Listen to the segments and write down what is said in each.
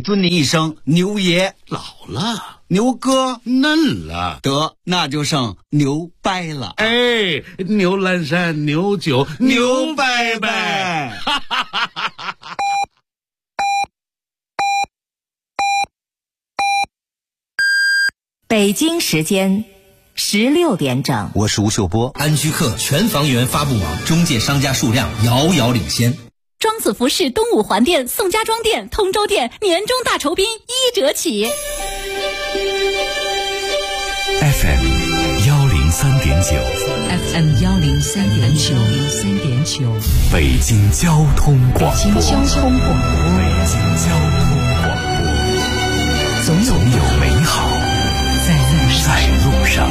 尊你一声牛爷， 老了， 牛哥嫩了， 得那就剩牛掰了。 哎，牛栏山，牛酒， 牛掰掰， 哈哈哈哈哈！ 北京时间16点整， 我是吴秀波。 安居客全房源发布网中介商家数量遥遥领先。 庄子服饰东五环店、宋家庄店、通州店年终大酬宾1折起。 FM 103.9 FM 103.9 北京交通广播。 北京交通广播。 北京交通广播。总有美好在路上。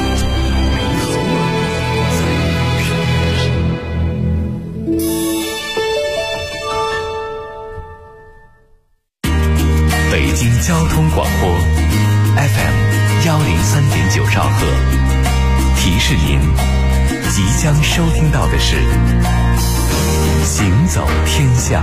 北京交通广播 FM 103.9兆赫，提示您即将收听到的是行走天下。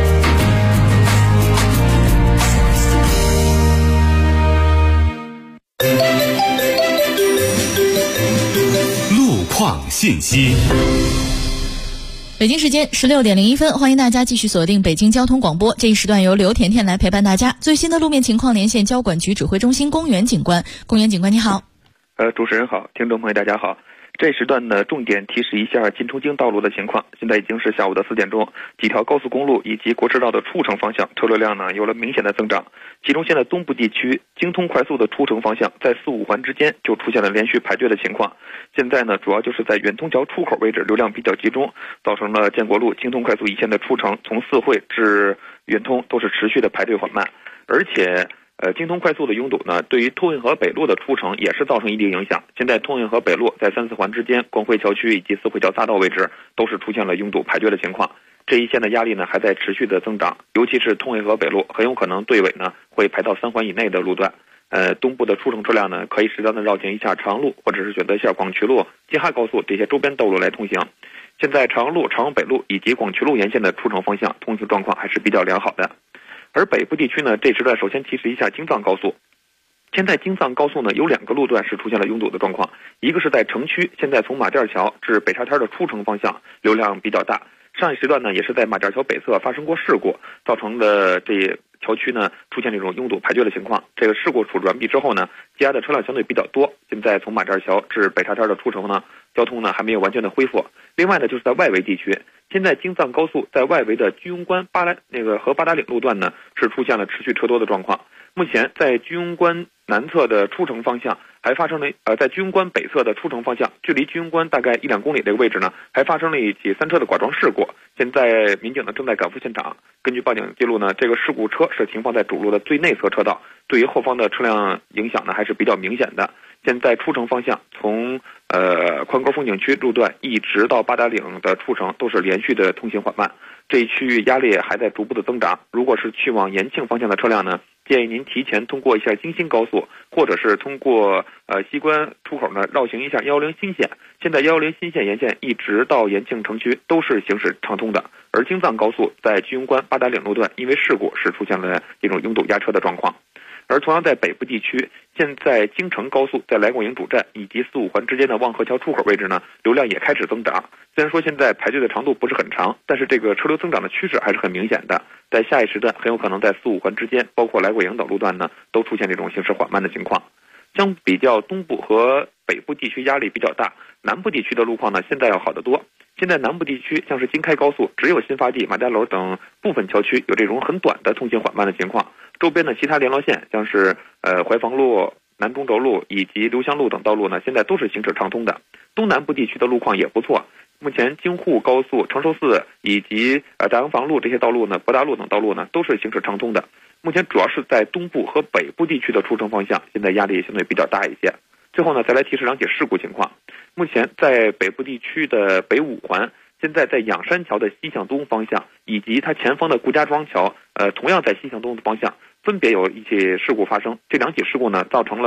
路况信息。 北京时间16点01分，欢迎大家继续锁定北京交通广播。这一时段由刘甜甜来陪伴大家。最新的路面情况连线交管局指挥中心公园警官。公园警官你好。 主持人好，听众朋友大家好。这时段呢，重点提示一下金冲京道路的情况。现在已经是下午的4点钟，几条高速公路以及国驰道的出城方向车流量呢有了明显的增长。其中现在东部地区京通快速的出城方向在4、5环之间就出现了连续排队的情况。现在呢，主要就是在远通桥出口位置流量比较集中，造成了建国路京通快速一线的出城从四惠至远通都是持续的排队缓慢，而且京通快速的拥堵呢，对于通运河北路的出城也是造成一定影响。现在通运河北路在3、4环之间、光辉桥区以及四惠桥匝道位置都是出现了拥堵排队的情况。这一线的压力呢还在持续的增长，尤其是通运河北路很有可能队尾呢会排到3环以内的路段。东部的出城车辆呢可以适当的绕行一下长路，或者是选择一下广渠路、京哈高速这些周边道路来通行。现在长阳路、长阳北路以及广渠路沿线的出城方向通行状况还是比较良好的。而北部地区呢，这时段首先提示一下京藏高速。现在京藏高速呢有2个路段是出现了拥堵的状况，一个是在城区，现在从马甸桥至北沙滩的出城方向流量比较大。上一时段呢也是在马甸桥北侧发生过事故，造成的这桥区呢出现这种拥堵排队的情况。这个事故处置完毕之后呢，积压的车辆相对比较多。现在从马甸桥至北沙滩的出城呢，交通呢还没有完全的恢复。另外呢，就是在外围地区，现在京藏高速在外围的居庸关和八达岭路段呢是出现了持续车多的状况。目前在居庸关南侧的出城方向还发生了在居庸关北侧的出城方向，距离居庸关大概1、2公里这个位置呢，还发生了一起3车的剐撞事故。现在民警呢正在赶赴现场。根据报警记录呢，这个事故车是停放在主路的最内侧车道，对于后方的车辆影响呢还是比较明显的。现在出城方向从宽沟风景区路段一直到八达岭的出城都是连续的通行缓慢，这一区域压力还在逐步的增长。如果是去往延庆方向的车辆呢，建议您提前通过一下京新高速，或者是通过西关出口呢绕行一下110新线。现在110新线沿线一直到延庆城区都是行驶畅通的，而京藏高速在居庸关八达岭路段因为事故是出现了一种拥堵压车的状况。而同样在北部地区，现在京承高速在来广营主站以及4、5环之间的望河桥出口位置呢，流量也开始增长。虽然说现在排队的长度不是很长，但是这个车流增长的趋势还是很明显的。在下一时段很有可能在4、5环之间，包括来广营等路段呢，都出现这种行驶缓慢的情况。相比较东部和北部地区压力比较大，南部地区的路况呢现在要好得多。现在南部地区像是京开高速，只有新发地、马家楼等部分桥区有这种很短的通行缓慢的情况。周边的其他联络线，像是怀房路、南中轴路以及刘湘路等道路呢，现在都是行驶畅通的。东南部地区的路况也不错。目前京沪高速、承寿寺以及大洋房路这些道路呢，博大路等道路呢，都是行驶畅通的。目前主要是在东部和北部地区的出城方向，现在压力相对比较大一些。最后呢，再来提示2起事故情况。目前在北部地区的北5环，现在在仰山桥的西向东方向以及它前方的顾家庄桥，同样在西向东的方向，分别有一起事故发生。这2起事故呢，造成了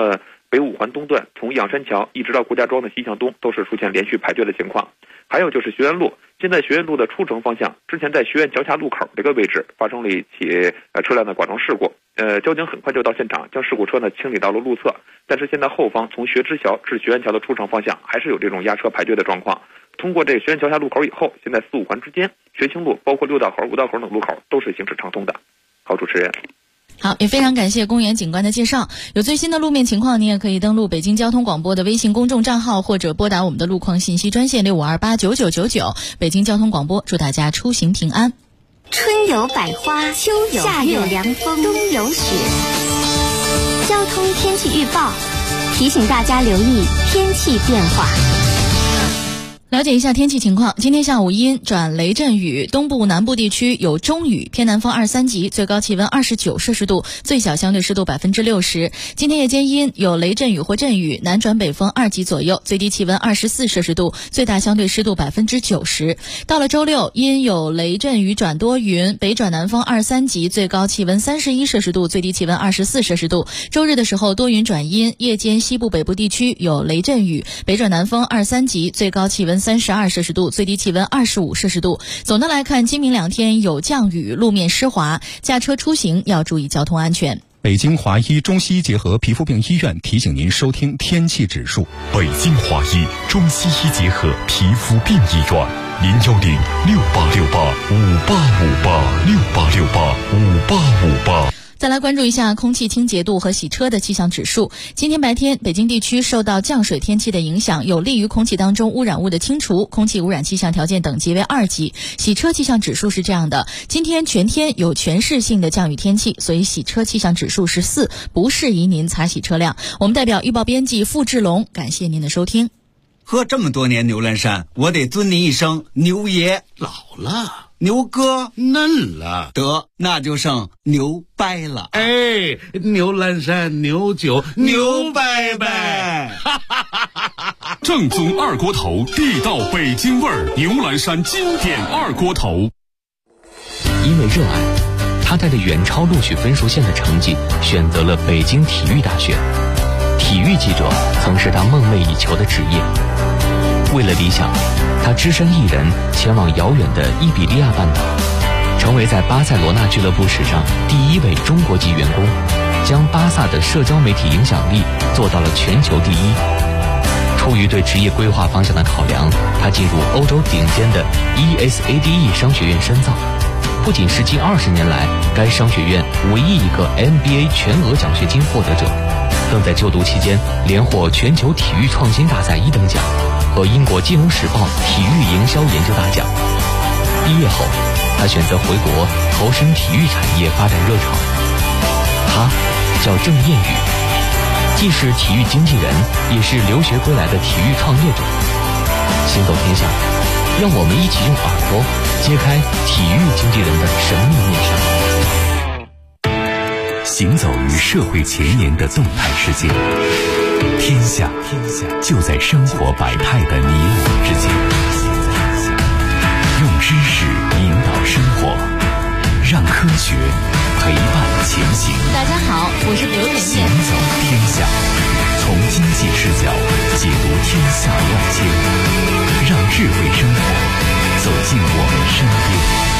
北五环东段从仰山桥一直到顾家庄的西向东都是出现连续排队的情况。还有就是学院路，现在学院路的出城方向，之前在学院桥下路口这个位置发生了一起车辆的剐撞事故，交警很快就到现场，将事故车呢清理到了路侧。但是现在后方从学知桥至学院桥的出城方向还是有这种压车排队的状况。通过这个学院桥下路口以后，现在4、5环之间，学清路包括6道口、5道口等路口都是行驶畅通的。好，主持人。 好，也非常感谢公园警官的介绍。有最新的路面情况，你也可以登录北京交通广播的微信公众账号，或者拨打我们的路况信息专线65289999。北京交通广播，祝大家出行平安。 春有百花，秋有夏有凉风，冬有雪。交通天气预报提醒大家留意天气变化。 了解一下天气情况，今天下午阴转雷阵雨，东部南部地区有中雨，偏南风2、3级，最高气温29摄氏度，最小相对湿度60%。今天夜间阴有雷阵雨或阵雨，南转北风2级左右，最低气温24摄氏度，最大相对湿度90%。到了周六，阴有雷阵雨转多云，北转南风2、3级，最高气温31摄氏度，最低气温24摄氏度。周日的时候多云转阴，夜间西部北部地区有雷阵雨，北转南风2、3级，最高气温32摄氏度，最低气温25摄氏度。总的来看，今明2天有降雨，路面湿滑，驾车出行要注意交通安全。 北京华医中西医结合皮肤病医院提醒您收听天气指数。 北京华医中西医结合皮肤病医院，0106868585858，68685858。 再来关注一下空气清洁度和洗车的气象指数。今天白天，北京地区受到降水天气的影响，有利于空气当中污染物的清除，空气污染气象条件等级为2级。洗车气象指数是这样的：今天全天有全市性的降雨天气，所以洗车气象指数是4，不适宜您擦洗车辆。我们代表预报编辑付志龙，感谢您的收听。 喝这么多年牛栏山，我得尊您一声牛爷。 老了， 牛哥嫩了， 得那就剩牛掰了。 哎，牛栏山牛酒牛掰掰。 正宗二锅头，地道北京味儿，牛栏山经典二锅头。 因为热爱，他带着远超录取分数线的成绩，选择了北京体育大学。体育记者曾是他梦寐以求的职业。为了理想，他只身一人前往遥远的伊比利亚半岛，成为在巴塞罗那俱乐部史上第1位中国籍员工，将巴萨的社交媒体影响力做到了全球第1。出于对职业规划方向的考量，他进入欧洲顶尖的 ESADE 商学院深造，不仅是近20年来该商学院唯一一个 MBA 全额奖学金获得者，更在就读期间连获全球体育创新大赛1等奖和英国金融时报体育营销研究大奖。毕业后，他选择回国投身体育产业发展热潮。他叫郑彦宇，既是体育经纪人，也是留学归来的体育创业者。行走天下，让我们一起用耳朵揭开体育经纪人的神秘面纱。 行走于社会前沿的动态世界，天下就在生活百态的你我之间。用知识引导生活，让科学陪伴前行。 大家好，我是刘甜甜。 行走天下，从经济视角解读天下万千，让智慧生活走进我们身边。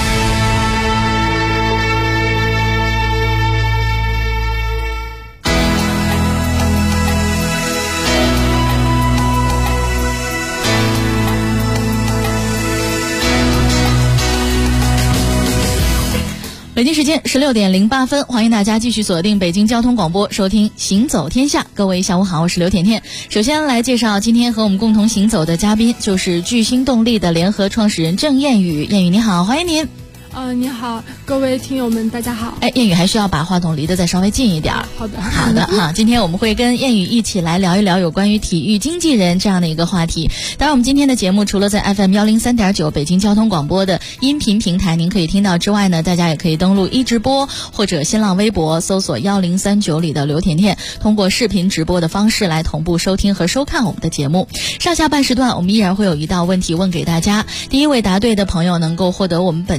北京时间16点08分，欢迎大家继续锁定北京交通广播，收听行走天下。各位下午好，我是刘甜甜。首先来介绍今天和我们共同行走的嘉宾，就是巨星动力的联合创始人郑彦宇。彦宇你好，欢迎您。 你好，各位听友们，大家好。 彦宇还需要把话筒离得再稍微近一点。 好的哈。今天我们会跟彦宇一起来聊一聊有关于体育经纪人这样的一个话题。当然，我们今天的节目除了在 FM 103.9北京交通广播的音频平台您可以听到之外呢，大家也可以登录一直播或者新浪微博搜索1039里的刘甜甜，通过视频直播的方式来同步收听和收看我们的节目。上下半时段我们依然会有一道问题问给大家，第一位答对的朋友能够获得我们本周的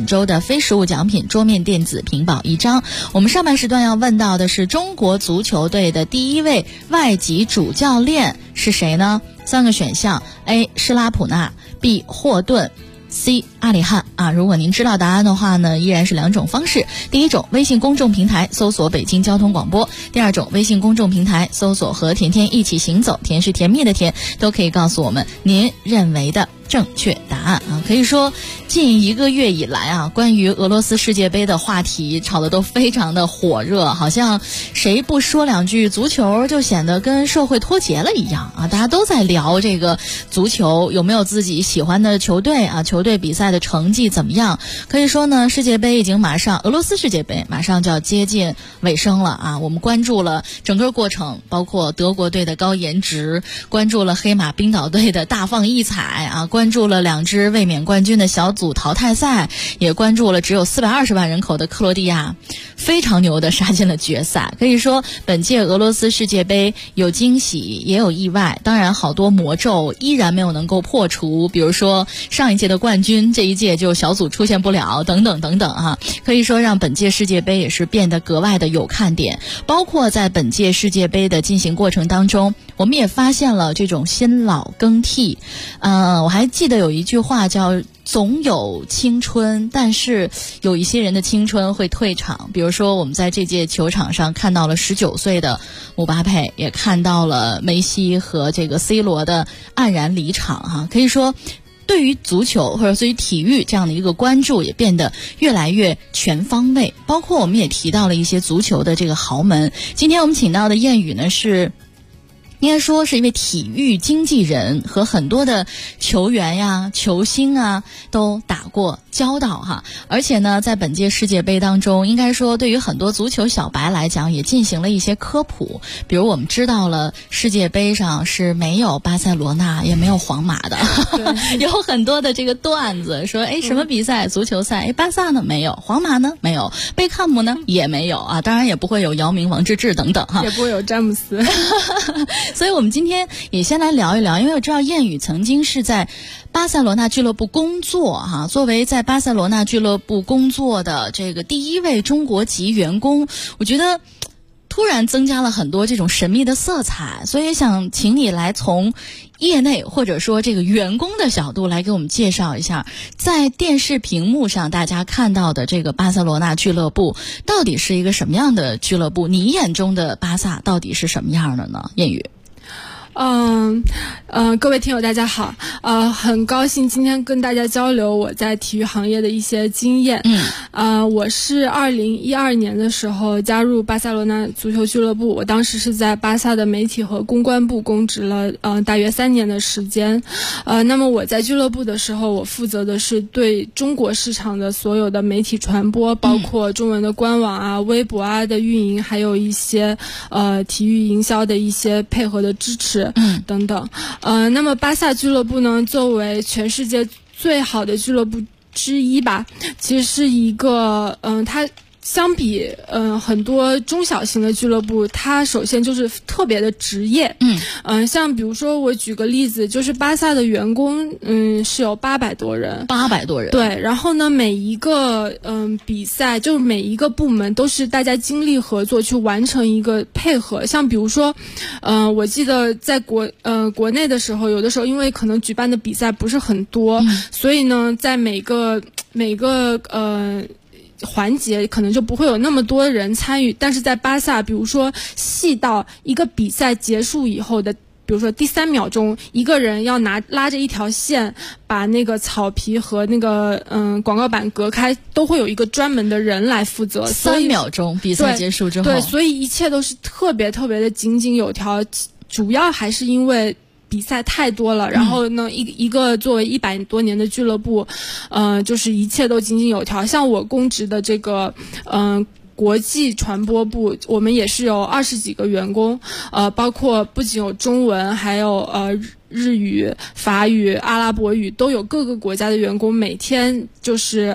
非实物奖品桌面电子屏保1张。我们上半时段要问到的是中国足球队的第一位外籍主教练是谁呢？3个选项 ：A. 施拉普纳 B. 霍顿 C. 阿里汉啊。如果您知道答案的话呢，依然是2种方式。第一种，微信公众平台搜索北京交通广播；第二种，微信公众平台搜索和甜甜一起行走，甜是甜蜜的甜，都可以告诉我们您认为的正确答案啊。可以说近1个月以来啊，关于俄罗斯世界杯的话题炒得都非常的火热，好像谁不说2句足球就显得跟社会脱节了一样啊。大家都在聊这个足球有没有自己喜欢的球队啊，球队比赛的成绩怎么样。可以说呢，世界杯已经俄罗斯世界杯马上就要接近尾声了啊。我们关注了整个过程，包括德国队的高颜值，关注了黑马冰岛队的大放异彩啊，关注了2支卫冕冠军的小组淘汰赛，也关注了只有420万人口的克罗地亚非常牛的杀进了决赛。可以说本届俄罗斯世界杯有惊喜也有意外，当然好多魔咒依然没有能够破除，比如说上一届的冠军这一届就小组出现不了等等等等啊。可以说让本届世界杯也是变得格外的有看点。包括在本届世界杯的进行过程当中，我们也发现了这种新老更替。我还记得有一句话叫总有青春，但是有一些人的青春会退场。比如说我们在这届球场上看到了19岁的姆巴佩，也看到了梅西和这个 C 罗的黯然离场哈。可以说对于足球或者对于体育这样的一个关注也变得越来越全方位。包括我们也提到了一些足球的这个豪门。今天我们请到的谚语呢，是应该说是一位体育经纪人，和很多的球员呀、球星啊都打过交道哈。而且呢，在本届世界杯当中，应该说对于很多足球小白来讲也进行了一些科普。比如我们知道了世界杯上是没有巴塞罗那也没有皇马的有很多的这个段子说什么比赛足球赛巴萨呢没有，皇马呢没有，贝克汉姆呢也没有啊，当然也不会有姚明、王治郅等等哈， 也不会有詹姆斯所以我们今天也先来聊一聊，因为我知道谚语曾经是在巴塞罗那俱乐部工作哈。作为在巴塞罗那俱乐部工作的这个第一位中国籍员工，我觉得突然增加了很多这种神秘的色彩，所以想请你来从业内或者说这个员工的角度来给我们介绍一下，在电视屏幕上大家看到的这个巴塞罗那俱乐部到底是一个什么样的俱乐部，你眼中的巴萨到底是什么样的呢？谚语。 各位听友大家好，很高兴今天跟大家交流我在体育行业的一些经验。我是2012年的时候加入巴塞罗那足球俱乐部，我当时是在巴萨的媒体和公关部供职了大约3年的时间。那么我在俱乐部的时候，我负责的是对中国市场的所有的媒体传播，包括中文的官网啊、微博啊的运营，还有一些体育营销的一些配合的支持等等。那么巴萨俱乐部呢，作为全世界最好的俱乐部之一吧，其实是一个它相比很多中小型的俱乐部，它首先就是特别的职业。像比如说我举个例子，就是巴萨的员工是有800多人。对，然后呢每一个比赛，就是每一个部门都是大家精力合作去完成一个配合。像比如说我记得在国内的时候，有的时候因为可能举办的比赛不是很多，所以呢在每个环节可能就不会有那么多人参与。但是在巴萨，比如说细到一个比赛结束以后的比如说第3秒钟，一个人要拉着一条线把那个草皮和那个广告板隔开，都会有一个专门的人来负责。 3秒钟比赛结束之后， 对，所以一切都是特别特别的井井有条。主要还是因为比赛太多了，然后呢，一个作为100多年的俱乐部，就是一切都井井有条。像我供职的这个国际传播部，我们也是有20几个员工，包括不仅有中文，还有日语、法语、阿拉伯语，都有各个国家的员工，每天就是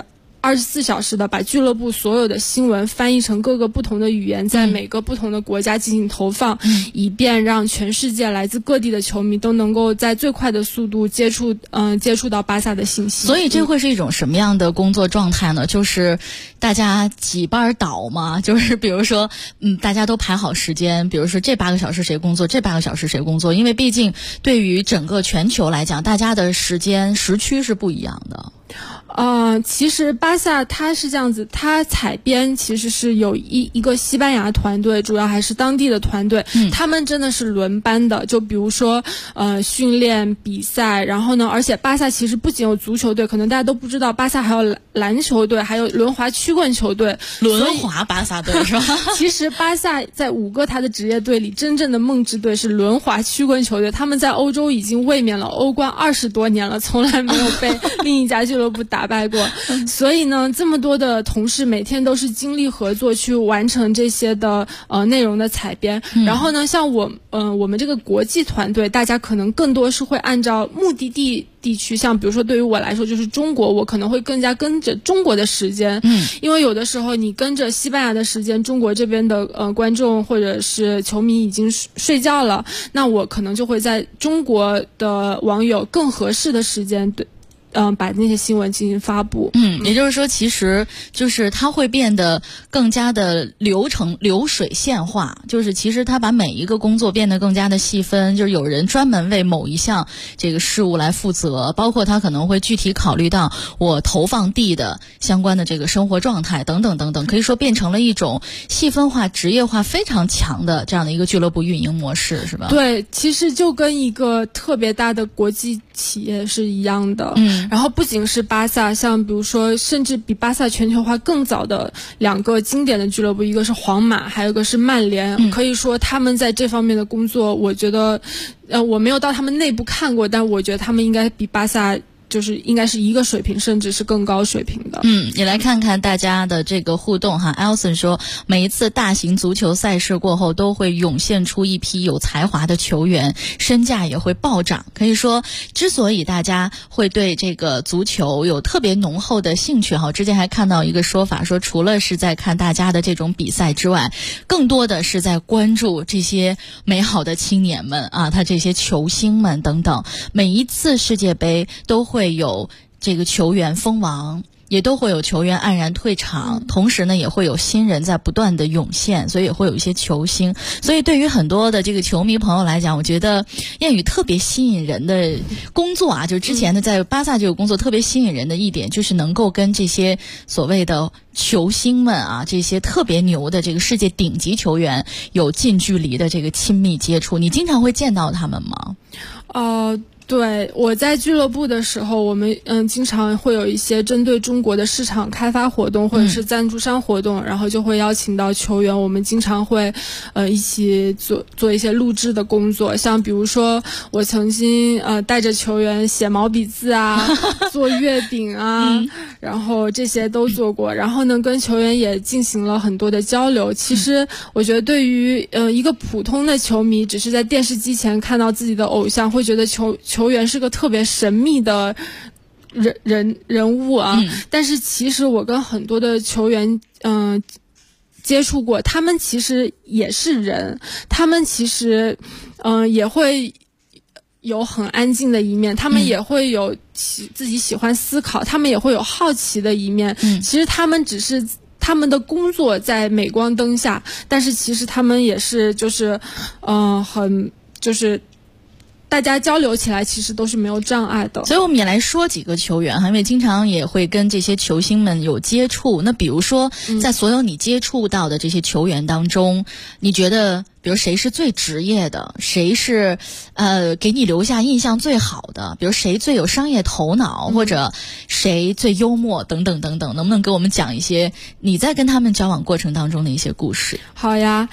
24小时的把俱乐部所有的新闻翻译成各个不同的语言，在每个不同的国家进行投放，以便让全世界来自各地的球迷都能够在最快的速度接触到巴萨的信息。 所以这会是一种什么样的工作状态呢？就是大家几班倒嘛，就是比如说大家都排好时间，比如说这8个小时谁工作，这8个小时谁工作，因为毕竟对于整个全球来讲，大家的时区是不一样的。 其实巴萨它是这样子，它采编其实是有一个西班牙团队，主要还是当地的团队，他们真的是轮班的。就比如说训练比赛，然后呢，而且巴萨其实不仅有足球队，可能大家都不知道，巴萨还有篮球队，还有轮滑曲棍球队。 轮滑巴萨队是吧？ 其实巴萨在5个他的职业队里，真正的梦之队是轮滑曲棍球队，他们在欧洲已经卫冕了欧冠20多年了，从来没有被另一家俱乐部打败过。所以呢，这么多的同事每天都是精力合作去完成这些的内容的采编。然后呢，像我们这个国际团队，大家可能更多是会按照目的地区，像比如说对于我来说就是中国，我可能会更加跟着中国的时间，因为有的时候你跟着西班牙的时间，中国这边的观众或者是球迷已经睡觉了，那我可能就会在中国的网友更合适的时间把那些新闻进行发布。 也就是说，其实就是它会变得更加的流水线化，就是其实它把每一个工作变得更加的细分，就是有人专门为某一项这个事物来负责，包括它可能会具体考虑到我投放地的相关的这个生活状态等等等等，可以说变成了一种细分化、职业化非常强的这样的一个俱乐部运营模式，是吧？ 对，其实就跟一个特别大的国际企业是一样的。然后不仅是巴萨，像比如说甚至比巴萨全球化更早的2个经典的俱乐部，一个是皇马，还有一个是曼联，可以说他们在这方面的工作，我觉得我没有到他们内部看过，但我觉得他们应该比巴萨就是应该是一个水平，甚至是更高水平的。 也来看看大家的这个互动哈。Elson 说，每一次大型足球赛事过后，都会涌现出一批有才华的球员，身价也会暴涨。可以说，之所以大家会对这个足球有特别浓厚的兴趣哈，之前还看到一个说法，说除了是在看大家的这种比赛之外，更多的是在关注这些美好的青年们啊，他这些球星们等等。每一次世界杯都会有这个球员封王，也都会有球员黯然退场，同时呢也会有新人在不断的涌现，所以也会有一些球星。所以对于很多的这个球迷朋友来讲，我觉得燕宇特别吸引人的工作啊，就是之前的在巴萨这个工作特别吸引人的一点，就是能够跟这些所谓的球星们啊，这些特别牛的这个世界顶级球员有近距离的这个亲密接触。你经常会见到他们吗？ 对，我在俱乐部的时候，我们经常会有一些针对中国的市场开发活动，或者是赞助商活动，然后就会邀请到球员，我们经常会一起做一些录制的工作，像比如说我曾经带着球员写毛笔字啊，做月饼啊，然后这些都做过，然后呢跟球员也进行了很多的交流。其实我觉得对于一个普通的球迷，只是在电视机前看到自己的偶像，会觉得球员是个特别神秘的人物啊，但是其实我跟很多的球员接触过，他们其实也是人，他们其实也会有很安静的一面，他们也会有自己喜欢思考，他们也会有好奇的一面，其实他们只是他们的工作在镁光灯下，但是其实他们也是就是很就是大家交流起来其实都是没有障碍的。 所以我们也来说几个球员哈，因为经常也会跟这些球星们有接触。那比如说在所有你接触到的这些球员当中，你觉得比如谁是最职业的，谁是给你留下印象最好的，比如谁最有商业头脑，或者谁最幽默等等等等，能不能给我们讲一些你在跟他们交往过程当中的一些故事？ 好呀，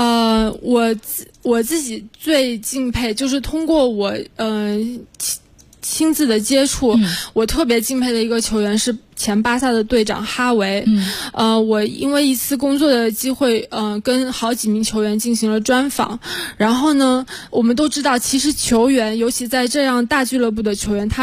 我自己最敬佩，就是通过我亲自的接触，我特别敬佩的一个球员是前巴萨的队长哈维。我因为一次工作的机会，跟好几名球员进行了专访。然后呢，我们都知道，其实球员，尤其在这样大俱乐部的球员，他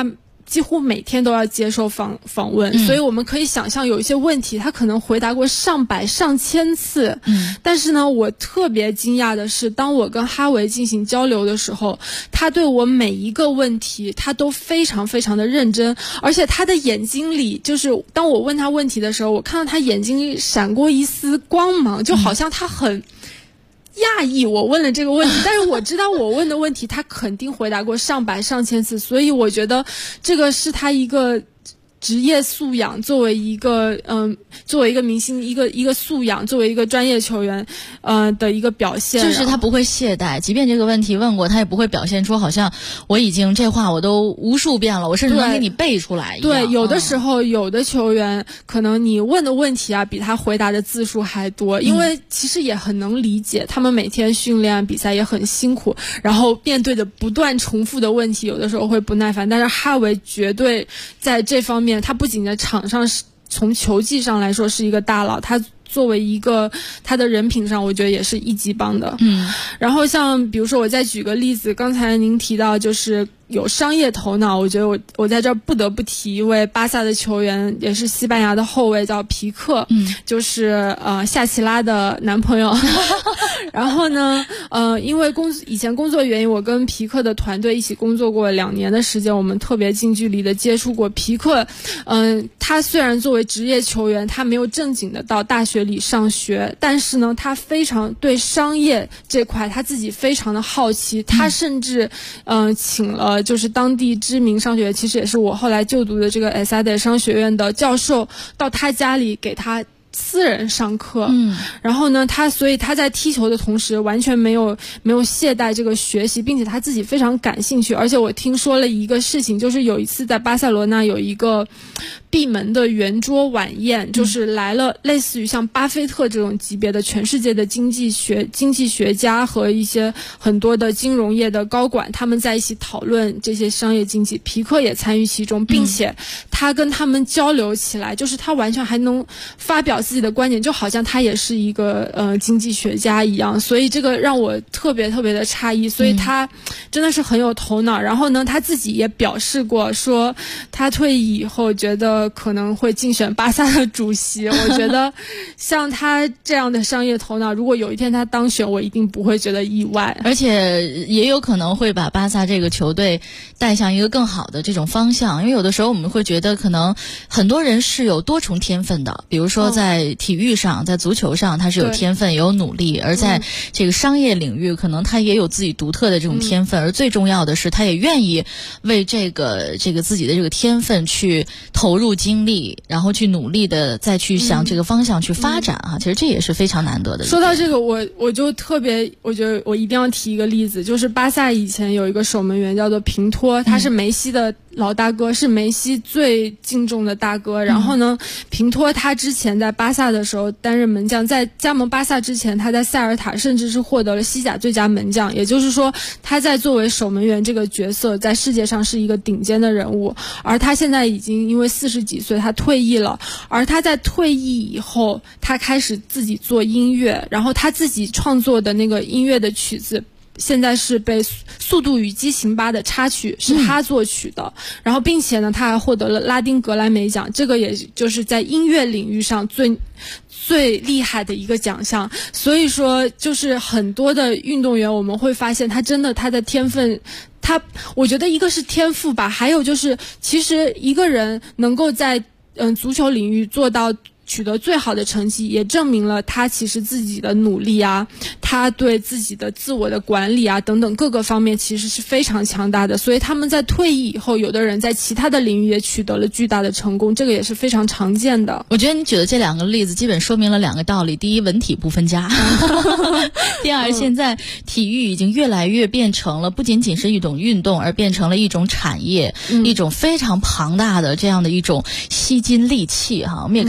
几乎每天都要接受访问，所以我们可以想象有一些问题他可能回答过上百上千次。但是呢，我特别惊讶的是，当我跟哈维进行交流的时候，他对我每一个问题他都非常非常的认真，而且他的眼睛里，就是当我问他问题的时候，我看到他眼睛里闪过一丝光芒，就好像他很讶异我问了这个问题，但是我知道我问的问题他肯定回答过上百上千次，所以我觉得这个是他一个职业素养，作为一个明星一个素养，作为一个专业球员的一个表现， 就是他不会懈怠，即便这个问题问过，他也不会表现出好像我已经这话我都无数遍了，我甚至能给你背出来一样。 对，有的时候有的球员可能你问的问题啊比他回答的字数还多，因为其实也很能理解，他们每天训练比赛也很辛苦，然后面对着不断重复的问题，有的时候会不耐烦。但是哈维绝对在这方面，他不仅在场上从球技上来说是一个大佬，他作为一个他的人品上，我觉得也是一级棒的。然后像比如说我再举个例子，刚才您提到就是有商业头脑，我觉得我在这儿不得不提一位巴萨的球员，也是西班牙的后卫，叫皮克，就是夏奇拉的男朋友。然后呢，因为以前工作原因，我跟皮克的团队一起工作过2年的时间，我们特别近距离的接触过皮克。他虽然作为职业球员，他没有正经的到大学里上学，但是呢，他非常对商业这块他自己非常的好奇，他甚至请了就是当地知名商学院，其实也是我后来就读的这个 ESADE 商学院的教授，到他家里给他私人上课。然后呢，所以他在踢球的同时完全没有懈怠这个学习，并且他自己非常感兴趣。而且我听说了一个事情，就是有一次在巴塞罗那有一个闭门的圆桌晚宴，就是来了类似于像巴菲特这种级别的全世界的经济学家和一些很多的金融业的高管，他们在一起讨论这些商业经济，皮克也参与其中，并且他跟他们交流起来，就是他完全还能发表自己的观点，就好像他也是一个经济学家一样，所以这个让我特别特别的诧异，所以他真的是很有头脑。然后呢，他自己也表示过说，他退役以后觉得可能会竞选巴萨的主席。我觉得像他这样的商业头脑，如果有一天他当选，我一定不会觉得意外， 而且也有可能会把巴萨这个球队带向一个更好的这种方向。因为有的时候我们会觉得可能很多人是有多重天分的，比如说在体育上，在足球上他是有天分也有努力，而在这个商业领域可能他也有自己独特的这种天分，而最重要的是他也愿意为这个自己的这个天分去投入精力，然后去努力的再去向这个方向去发展其实这也是非常难得的。 说到这个，我就特别，我觉得我一定要提一个例子，就是巴萨以前有一个守门员叫做平托，他是梅西的老大哥，是梅西最敬重的大哥。然后呢，平托他之前在巴萨的时候担任门将，在加盟巴萨之前，他在塞尔塔甚至是获得了西甲最佳门将，也就是说他在作为守门员这个角色在世界上是一个顶尖的人物。而他现在已经因为40几岁他退役了，而他在退役以后，他开始自己做音乐，然后他自己创作的那个音乐的曲子现在是被《速度与激情8》的插曲是他作曲的，然后并且呢他还获得了拉丁格莱美奖，这个也就是在音乐领域上最厉害的一个奖项。所以说就是很多的运动员我们会发现他的天分，我觉得一个是天赋吧，还有就是其实一个人能够在足球领域取得最好的成绩，也证明了他其实自己的努力啊，他对自己的自我的管理啊等等各个方面其实是非常强大的。所以他们在退役以后，有的人在其他的领域也取得了巨大的成功，这个也是非常常见的。 我觉得你举的这2个例子基本说明了2个道理：第一，文体不分家；第二，现在体育已经越来越变成了不仅仅是一种运动，而变成了一种产业，一种非常庞大的这样的一种吸金利器我们也看到，其实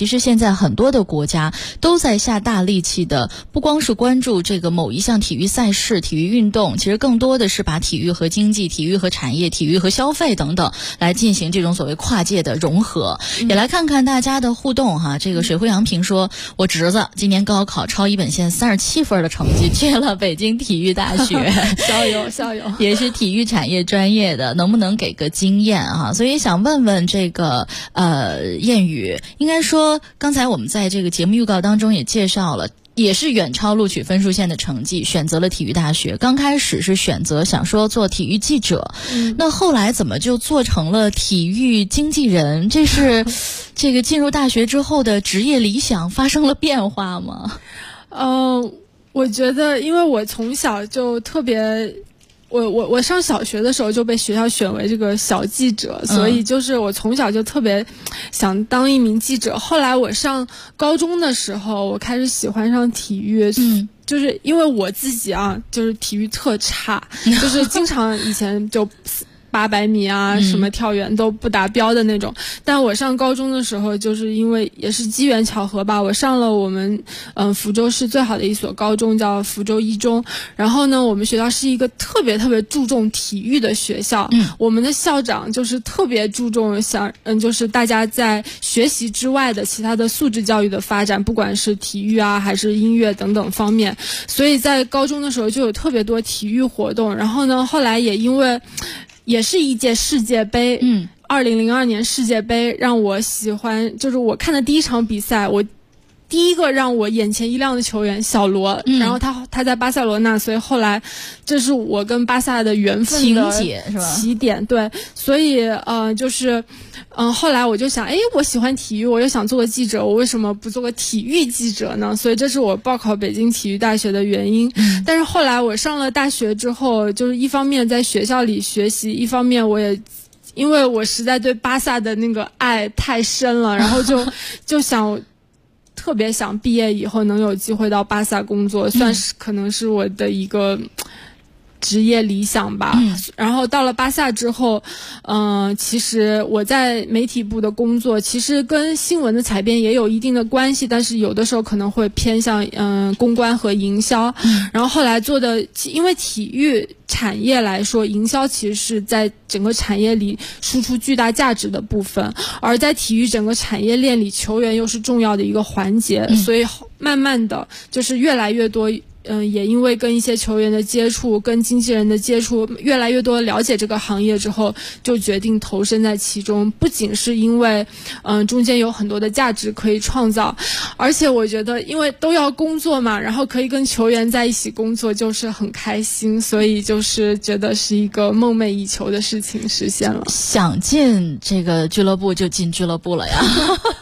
实现在很多的国家都在下大力气的，不光是关注这个某一项体育赛事、体育运动，其实更多的是把体育和经济、体育和产业、体育和消费等等来进行这种所谓跨界的融合。也来看看大家的互动哈。这个水户洋平说，我侄子今年高考超一本线37分的成绩去了北京体育大学校友校友， 也是体育产业专业的，能不能给个经验啊？所以想问问这个谚语，应该说刚才我们在这个节目预告当中也介绍了，也是远超录取分数线的成绩，选择了体育大学。刚开始是选择想说做体育记者，那后来怎么就做成了体育经纪人？这是这个进入大学之后的职业理想发生了变化吗？ 我觉得因为我从小就特别，我上小学的时候就被学校选为这个小记者，所以就是我从小就特别想当一名记者。后来我上高中的时候，我开始喜欢上体育，就是因为我自己啊，就是体育特差，就是经常以前就800米啊，什么跳远都不达标的那种。但我上高中的时候，就是因为也是机缘巧合吧，我上了我们福州市最好的一所高中，叫福州一中。然后呢，我们学校是一个特别特别注重体育的学校，我们的校长就是特别注重就是大家在学习之外的其他的素质教育的发展，不管是体育啊还是音乐等等方面。所以在高中的时候就有特别多体育活动。然后呢，后来也因为也是一届世界杯，2002年世界杯让我喜欢，就是我看的第一场比赛，我第一个让我眼前一亮的球员小罗，然后他在巴塞罗那，所以后来这是我跟巴萨的缘分的起点，对，所以就是后来我就想，我喜欢体育，我又想做个记者，我为什么不做个体育记者呢？所以这是我报考北京体育大学的原因。但是后来我上了大学之后，就是一方面在学校里学习，一方面我也因为我实在对巴萨的那个爱太深了，然后就想特别想毕业以后能有机会到巴萨工作，算是可能是我的一个职业理想吧。然后到了巴萨之后，其实我在媒体部的工作其实跟新闻的采编也有一定的关系，但是有的时候可能会偏向公关和营销。然后后来做的，因为体育产业来说，营销其实是在整个产业里输出巨大价值的部分，而在体育整个产业链里，球员又是重要的一个环节，所以慢慢的就是越来越多也因为跟一些球员的接触，跟经纪人的接触，越来越多了解这个行业之后，就决定投身在其中。不仅是因为中间有很多的价值可以创造，而且我觉得因为都要工作嘛，然后可以跟球员在一起工作，就是很开心，所以就是觉得是一个梦寐以求的事情实现了。 想进这个俱乐部就进俱乐部了呀。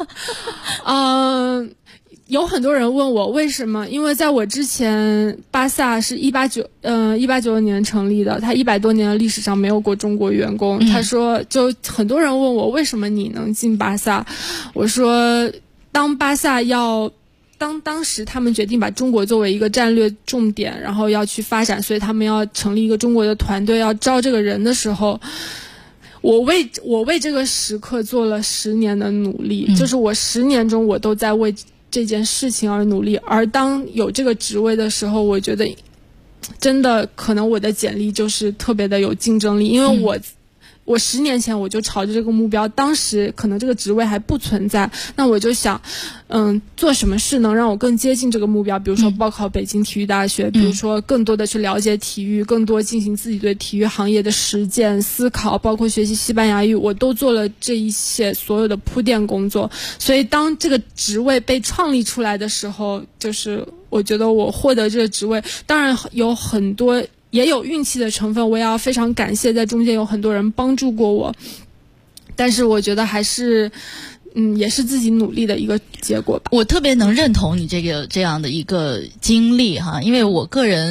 有很多人问我为什么，因为在我之前，巴萨是1890年成立的，它100多年的历史上没有过中国员工。他说，就很多人问我为什么你能进巴萨，我说，当时他们决定把中国作为一个战略重点，然后要去发展，所以他们要成立一个中国的团队，要招这个人的时候，我为这个时刻做了10年的努力，就是我10年中我都在为这件事情而努力，而当有这个职位的时候，我觉得真的可能我的简历就是特别的有竞争力，因为我10年前我就朝着这个目标，当时可能这个职位还不存在，那我就想做什么事能让我更接近这个目标，比如说报考北京体育大学，比如说更多的去了解体育，更多进行自己对体育行业的实践思考，包括学习西班牙语，我都做了这一些所有的铺垫工作。所以当这个职位被创立出来的时候，就是我觉得我获得这个职位，当然有很多也有运气的成分，我也要非常感谢在中间有很多人帮助过我，但是我觉得还是也是自己努力的一个结果吧。 我特别能认同你这样的一个经历哈，因为我个人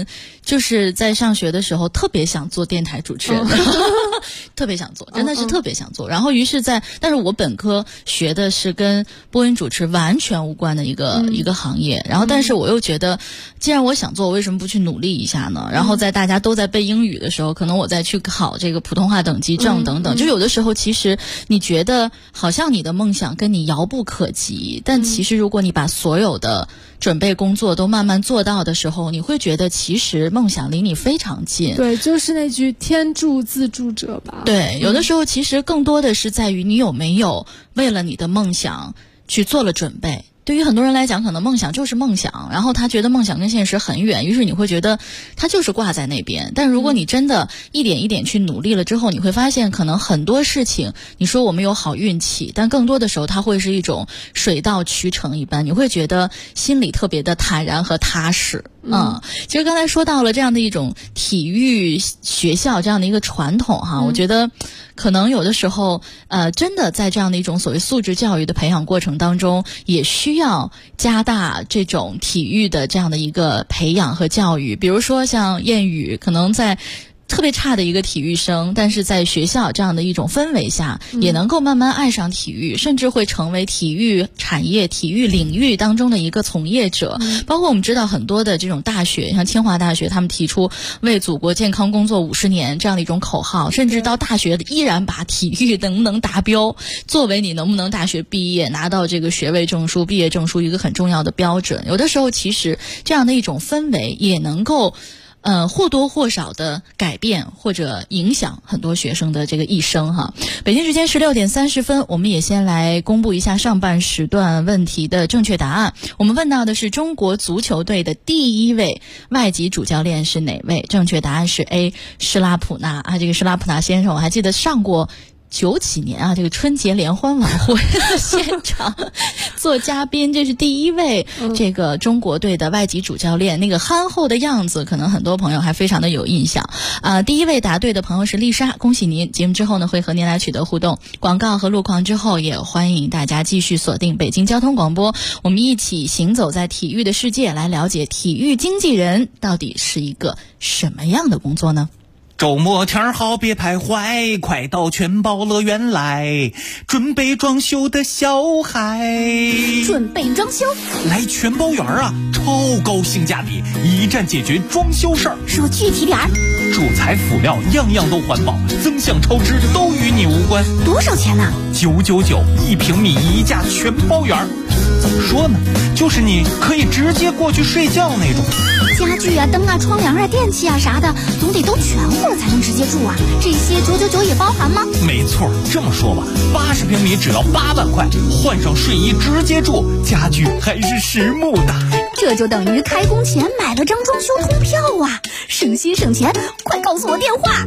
就是在上学的时候特别想做电台主持人，特别想做，真的是特别想做。然后于是但是我本科学的是跟播音主持完全无关的一个行业，然后但是我又觉得既然我想做，我为什么不去努力一下呢？然后在大家都在背英语的时候，可能我再去考这个普通话等级证等等，就有的时候其实你觉得好像你的梦想跟你遥不可及，但其实如果你把所有的准备工作都慢慢做到的时候，你会觉得其实梦想离你非常近。 对，就是那句天助自助者吧。 对，有的时候其实更多的是在于你有没有为了你的梦想去做了准备。对于很多人来讲，可能梦想就是梦想，然后他觉得梦想跟现实很远，于是你会觉得他就是挂在那边。但如果你真的一点一点去努力了之后，你会发现可能很多事情，你说我们有好运气，但更多的时候它会是一种水到渠成一般，你会觉得心里特别的坦然和踏实。其实刚才说到了这样的一种体育学校这样的一个传统哈，我觉得可能有的时候真的在这样的一种所谓素质教育的培养过程当中，也需要加大这种体育的这样的一个培养和教育。比如说像谚语，可能在特别差的一个体育生，但是在学校这样的一种氛围下，也能够慢慢爱上体育，甚至会成为体育产业、体育领域当中的一个从业者。包括我们知道很多的这种大学，像清华大学，他们提出为祖国健康工作50年这样的一种口号，甚至到大学依然把体育能不能达标作为你能不能大学毕业拿到这个学位证书、毕业证书一个很重要的标准。有的时候其实这样的一种氛围也能够或多或少的改变或者影响很多学生的这个一生哈。北京时间16点30分，我们也先来公布一下上半时段问题的正确答案。我们问到的是中国足球队的第一位外籍主教练是哪位？正确答案是 A， 施拉普纳啊。这个施拉普纳先生我还记得上过90几年啊，这个春节联欢晚会的现场做嘉宾，这是第一位这个中国队的外籍主教练，那个憨厚的样子可能很多朋友还非常的有印象第一位答对的朋友是丽莎，恭喜您。节目之后呢会和您来取得互动，广告和路况之后也欢迎大家继续锁定北京交通广播，我们一起行走在体育的世界，来了解体育经纪人到底是一个什么样的工作呢？ 周末天好别徘徊，快到全宝乐园来，准备装修的小孩。 准备装修来全宝园啊，超高性价比，一站解决装修事儿。 说具体点儿。 主材辅料样样都环保，增项超支都与你无关。 多少钱呢 ？999，1平米一价全包园。怎么说呢？就是你可以直接过去睡觉那种。 家具啊、灯啊、窗帘啊、电器啊啥的，总得都全乎了才能直接住啊。这些999也包含吗？ 没错，这么说吧，80平米只要8万块，换上睡衣直接住，家具还是实木的。 这就等于开工前买了张装修通票啊，省心省钱。快告诉我电话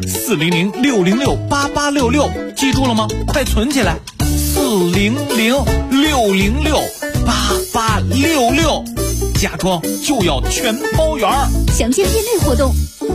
：400-606-8866，记住了吗？快存起来，400-606-8866，家装就要全包圆。 详见店内活动。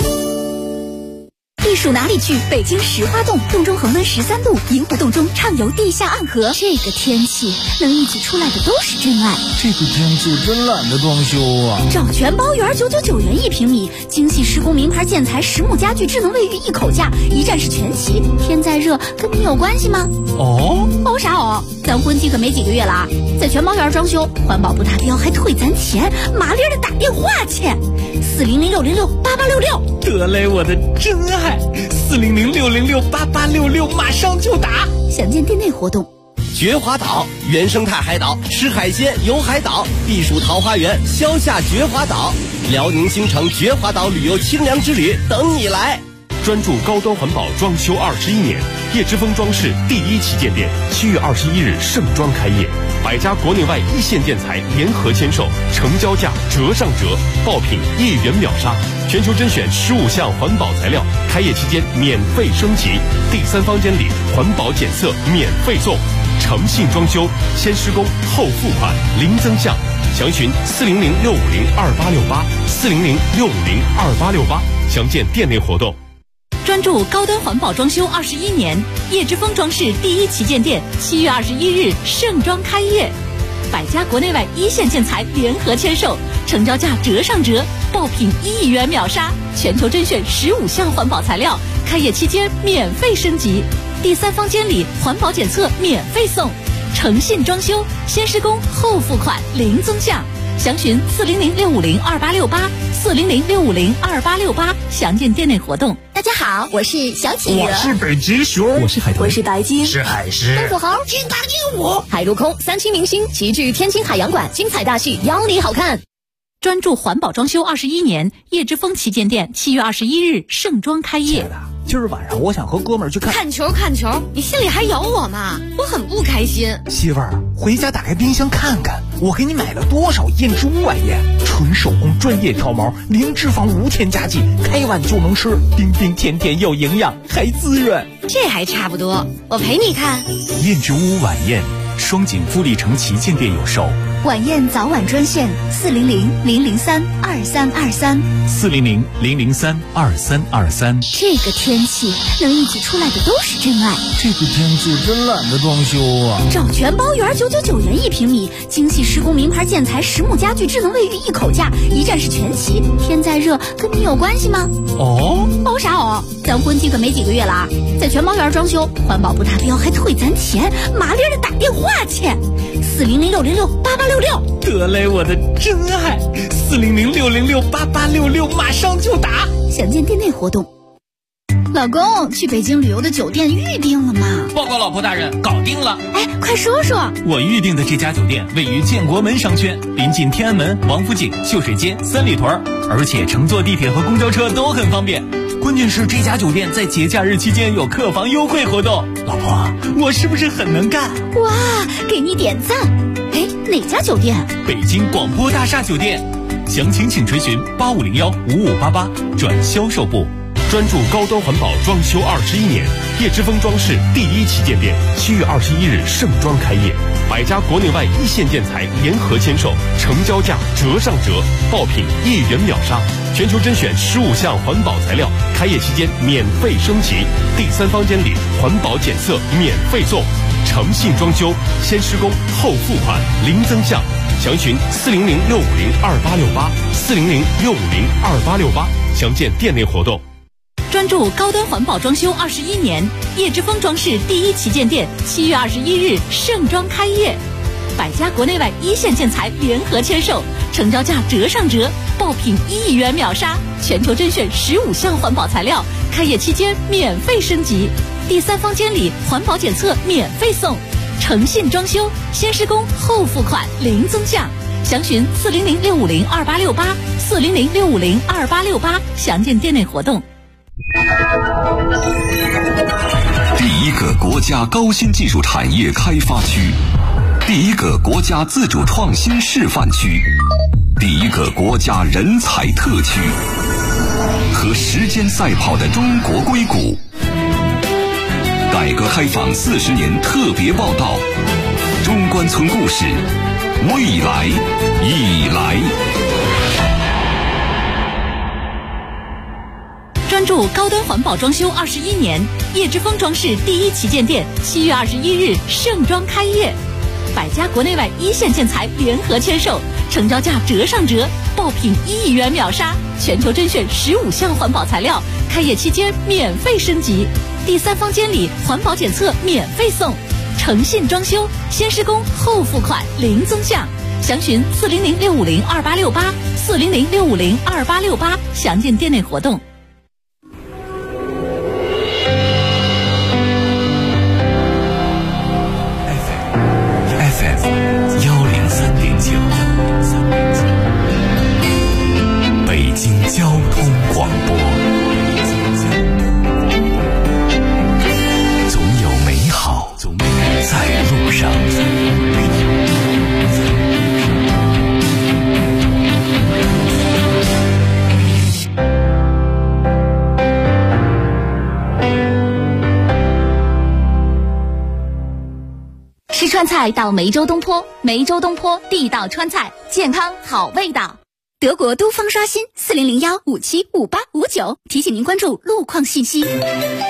避暑哪里去？北京石花洞，洞中恒温13度，银湖洞中畅游地下暗河。这个天气能一起出来的都是真爱。 这个天气真懒得装修啊！ 找全包园999元1平米，精细施工名牌建材，实木家具，智能卫浴，一口价，一站式全齐。天再热跟你有关系吗？ 哦啥哦？咱婚期可没几个月了啊！在全包园装修，环保不达标还退咱钱，麻利的打电话去，400-606-8866。 得嘞，我的真爱，400-606-8866，马上就打。 详见店内活动。 绝华岛原生态海岛，吃海鲜游海岛，避暑桃花源，消夏绝华岛，辽宁新城绝华岛旅游清凉之旅等你来。 专注高端环保装修21年，叶之峰装饰第1旗舰店7月21日盛装开业，100家国内外一线建材联合签售，成交价折上折，爆品1元秒杀，全球甄选15项环保材料，开业期间免费升级，第3方监理，环保检测免费送，诚信装修，先施工后付款，零增项。详询400-650-2868，400-650-2868，详见店内活动。 专注高端环保装修21年，叶之峰装饰第1旗舰店7月21日盛装开业百家国内外一线建材联合签售，成交价折上折，爆品1亿元秒杀，全球甄选15项环保材料，开业期间免费升级，第三方监理、环保检测免费送，诚信装修，先施工后付款零增项。详询400-650-2868，400-650-2868，详见店内活动。 大家好，我是小企鹅， 我是北极熊， 我是海豚， 我是白鲸， 是海狮， 风火猴， 天堂鹦鹉， 海陆空3栖明星齐聚天津海洋馆，精彩大戏邀你好看。 专注环保装修21年，叶之峰旗舰店7月21日盛装开业。 今儿晚上我想和哥们儿去看球，你心里还有我吗？我很不开心。 媳妇儿，回家打开冰箱看看，我给你买了多少燕之屋晚宴，纯手工专业挑毛，零脂肪无添加剂，开碗就能吃，冰冰甜甜又营养，还滋润。 这还差不多，我陪你看。 燕之屋晚宴，双井富力城旗舰店有售。 晚宴早晚专线400-003-2323，400-003-2323。这个天气能一起出来的都是真爱。 这个天气真懒得装修啊！ 找全包园999元1平米，精细施工名牌建材，实木家具，智能卫浴一口价，一站式全齐。天再热，跟你有关系吗？ 哦啥哦？咱婚期可没几个月了啊！在全包园装修，环保不达标还退咱钱，麻利的打电话去。400-606-8866， 得嘞，我的真爱！400-606-8866，马上就打。 详见店内活动。老公，去北京旅游的酒店预定了吗？ 报告老婆大人，搞定了。 哎，快说说。 我预定的这家酒店位于建国门商圈，临近天安门、王府井、秀水街、三里屯，而且乘坐地铁和公交车都很方便。关键是这家酒店在节假日期间有客房优惠活动。老婆，我是不是很能干？ 哇，给你点赞。哎，哪家酒店？ 北京广播大厦酒店。详情请垂询8501-5588转销售部。 专注高端环保装修21年，叶之峰装饰第1旗舰店7月21日盛装开业，百家国内外一线建材联合签售，成交价折上折，爆品1亿元秒杀，全球甄选15项环保材料，开业期间免费升级，第三方监理、环保检测免费送，诚信装修，先施工后付款零增项。详询400-650-2868，400-650-2868，详见店内活动。 专注高端环保装修21年，叶之峰装饰第1旗舰店7月21日盛装开业，百家国内外一线建材联合签售，成交价折上折，爆品1亿元秒杀，全球甄选15项环保材料，开业期间免费升级，第三方监理、环保检测免费送，诚信装修，先施工后付款零增项。详询400-650-2868，400-650-2868，详见店内活动。 第一个国家高新技术产业开发区，第一个国家自主创新示范区，第一个国家人才特区，和时间赛跑的中国硅谷。改革开放40年特别报道，中关村故事，未来已来。 专注高端环保装修21年，叶之峰装饰第1旗舰店7月21日盛装开业，百家国内外一线建材联合签售，成交价折上折，爆品1亿元秒杀，全球甄选15项环保材料，开业期间免费升级，第三方监理、环保检测免费送，诚信装修，先施工后付款零增项。详询400-650-2868，400-650-2868，详见店内活动。 北京交通广播，总有美好在路上。 吃川菜到梅州东坡，梅州东坡地道川菜，健康好味道。德国都方刷新400-1575859，提醒您关注路况信息。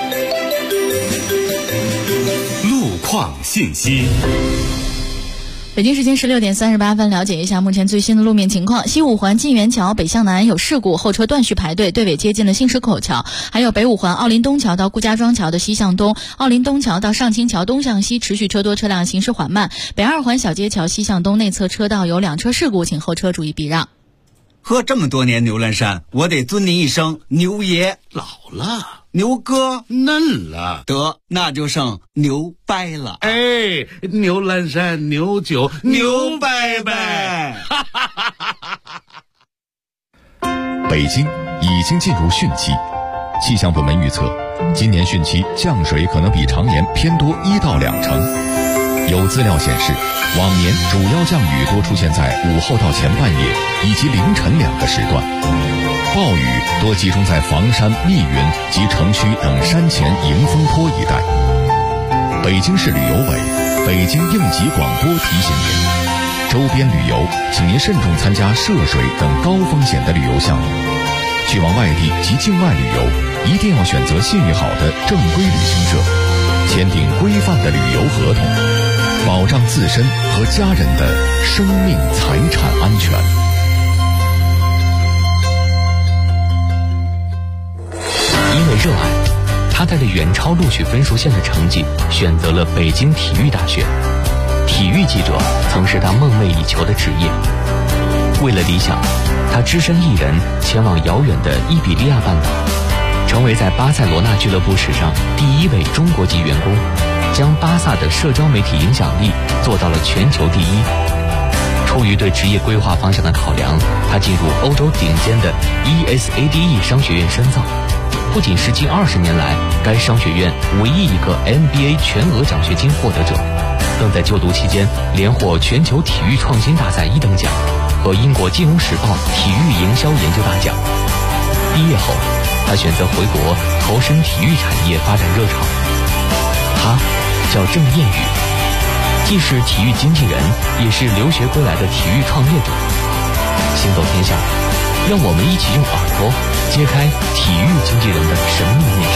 路况信息。 北京时间16点38分，了解一下目前最新的路面情况。西五环晋源桥北向南有事故，后车断续排队，队尾接近了新石口桥。还有北五环奥林东桥到顾家庄桥的西向东，奥林东桥到上清桥东向西持续车多，车辆行驶缓慢。北二环小街桥西向东内侧车道有2车事故，请后车注意避让。 喝这么多年牛栏山，我得尊您一声牛爷。 老了， 牛哥嫩了， 得那就剩牛掰了。 哎，牛栏山牛酒牛掰掰。 北京已经进入汛期，气象部门预测，今年汛期降水可能比常年偏多1到2成。有资料显示，往年主要降雨多出现在午后到前半夜以及凌晨2个时段，暴雨多集中在房山、密云及城区等山前迎风坡一带。北京市旅游委、北京应急广播提醒您，周边旅游请您慎重参加涉水等高风险的旅游项目。去往外地及境外旅游，一定要选择信誉好的正规旅行社，签订规范的旅游合同，保障自身和家人的生命财产安全。 因为热爱，他带着远超录取分数线的成绩，选择了北京体育大学。体育记者曾是他梦寐以求的职业。为了理想，他只身一人前往遥远的伊比利亚半岛，成为在巴塞罗那俱乐部史上第1位中国籍员工，将巴萨的社交媒体影响力做到了全球第1。出于对职业规划方向的考量，他进入欧洲顶尖的 ESADE 商学院深造，不仅是近20年来该商学院唯一一个 MBA 全额奖学金获得者，更在就读期间连获全球体育创新大赛1等奖和英国金融时报体育营销研究大奖。毕业后，他选择回国投身体育产业发展热潮。他叫郑燕宇，既是体育经纪人，也是留学归来的体育创业者。行走天下，让我们一起用耳朵揭开体育经纪人的神秘面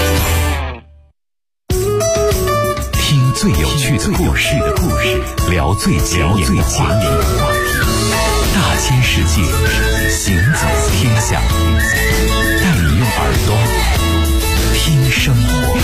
纱，听最有趣的故事，聊最前沿的话题。大千世界，行走天下，带你用耳朵听生活。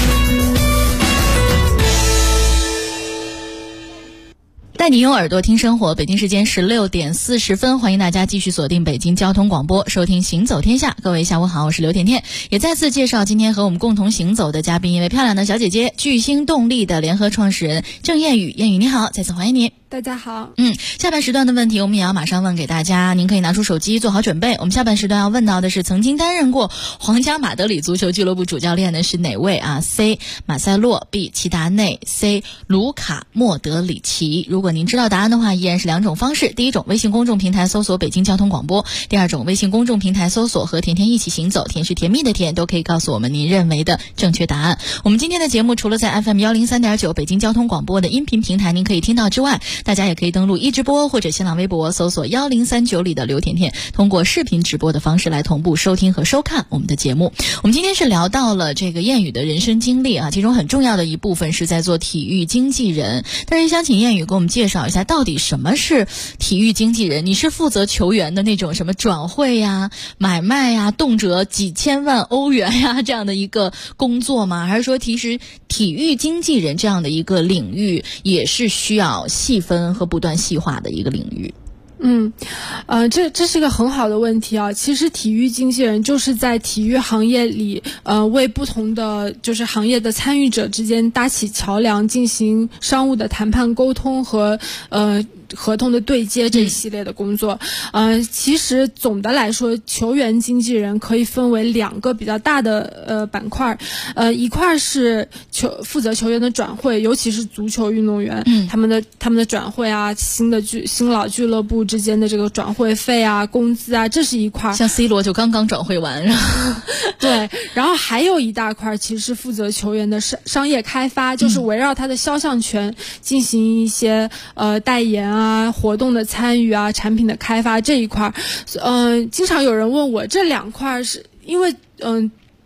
带你用耳朵听生活。北京时间16点40分，欢迎大家继续锁定北京交通广播，收听行走天下。各位下午好，我是刘甜甜，也再次介绍今天和我们共同行走的嘉宾，一位漂亮的小姐姐，巨星动力的联合创始人郑燕宇。燕宇你好，再次欢迎你。 大家好。 下半时段的问题我们也要马上问给大家，您可以拿出手机做好准备。我们下半时段要问到的是，曾经担任过皇家马德里足球俱乐部主教练的是哪位啊 ？C. 马塞洛 B. 齐达内 C. 卢卡莫德里奇。如果您知道答案的话，依然是2种方式。第一种，微信公众平台搜索北京交通广播；第二种，微信公众平台搜索和甜甜一起行走，甜是甜蜜的甜，都可以告诉我们您认为的正确答案。我们今天的节目除了在 FM 103.9北京交通广播的音频平台您可以听到之外，大家也可以登录一直播或者新浪微博搜索1039里的刘甜甜，通过视频直播的方式来同步收听和收看我们的节目。我们今天是聊到了这个燕宇的人生经历啊，其中很重要的一部分是在做体育经纪人。但是想请燕宇给我们介绍一下，到底什么是体育经纪人？你是负责球员的那种什么转会呀、买卖呀，动辄几千万欧元呀这样的一个工作吗？还是说其实体育经纪人这样的一个领域也是需要细分和不断细化的一个领域？ 这是一个很好的问题啊。其实体育经纪人就是在体育行业里，为不同的就是行业的参与者之间搭起桥梁，进行商务的谈判沟通和合同的对接这一系列的工作。其实总的来说，球员经纪人可以分为2个比较大的板块。一块是负责球员的转会，尤其是足球运动员，他们的转会啊，新老俱乐部之间的这个转会费啊、工资啊，这是一块。 像 C 罗就刚刚转会完， 对。然后还有一大块其实是负责球员的商业开发，就是围绕他的肖像权进行一些代言啊、活动的参与啊、产品的开发这一块。经常有人问我这2块是因为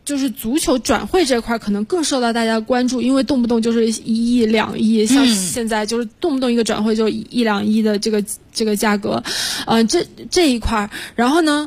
就是足球转会这块可能更受到大家关注，因为动不动就是1亿2亿，像现在就是动不动一个转会就1亿2亿的这个价格，这一块。然后呢，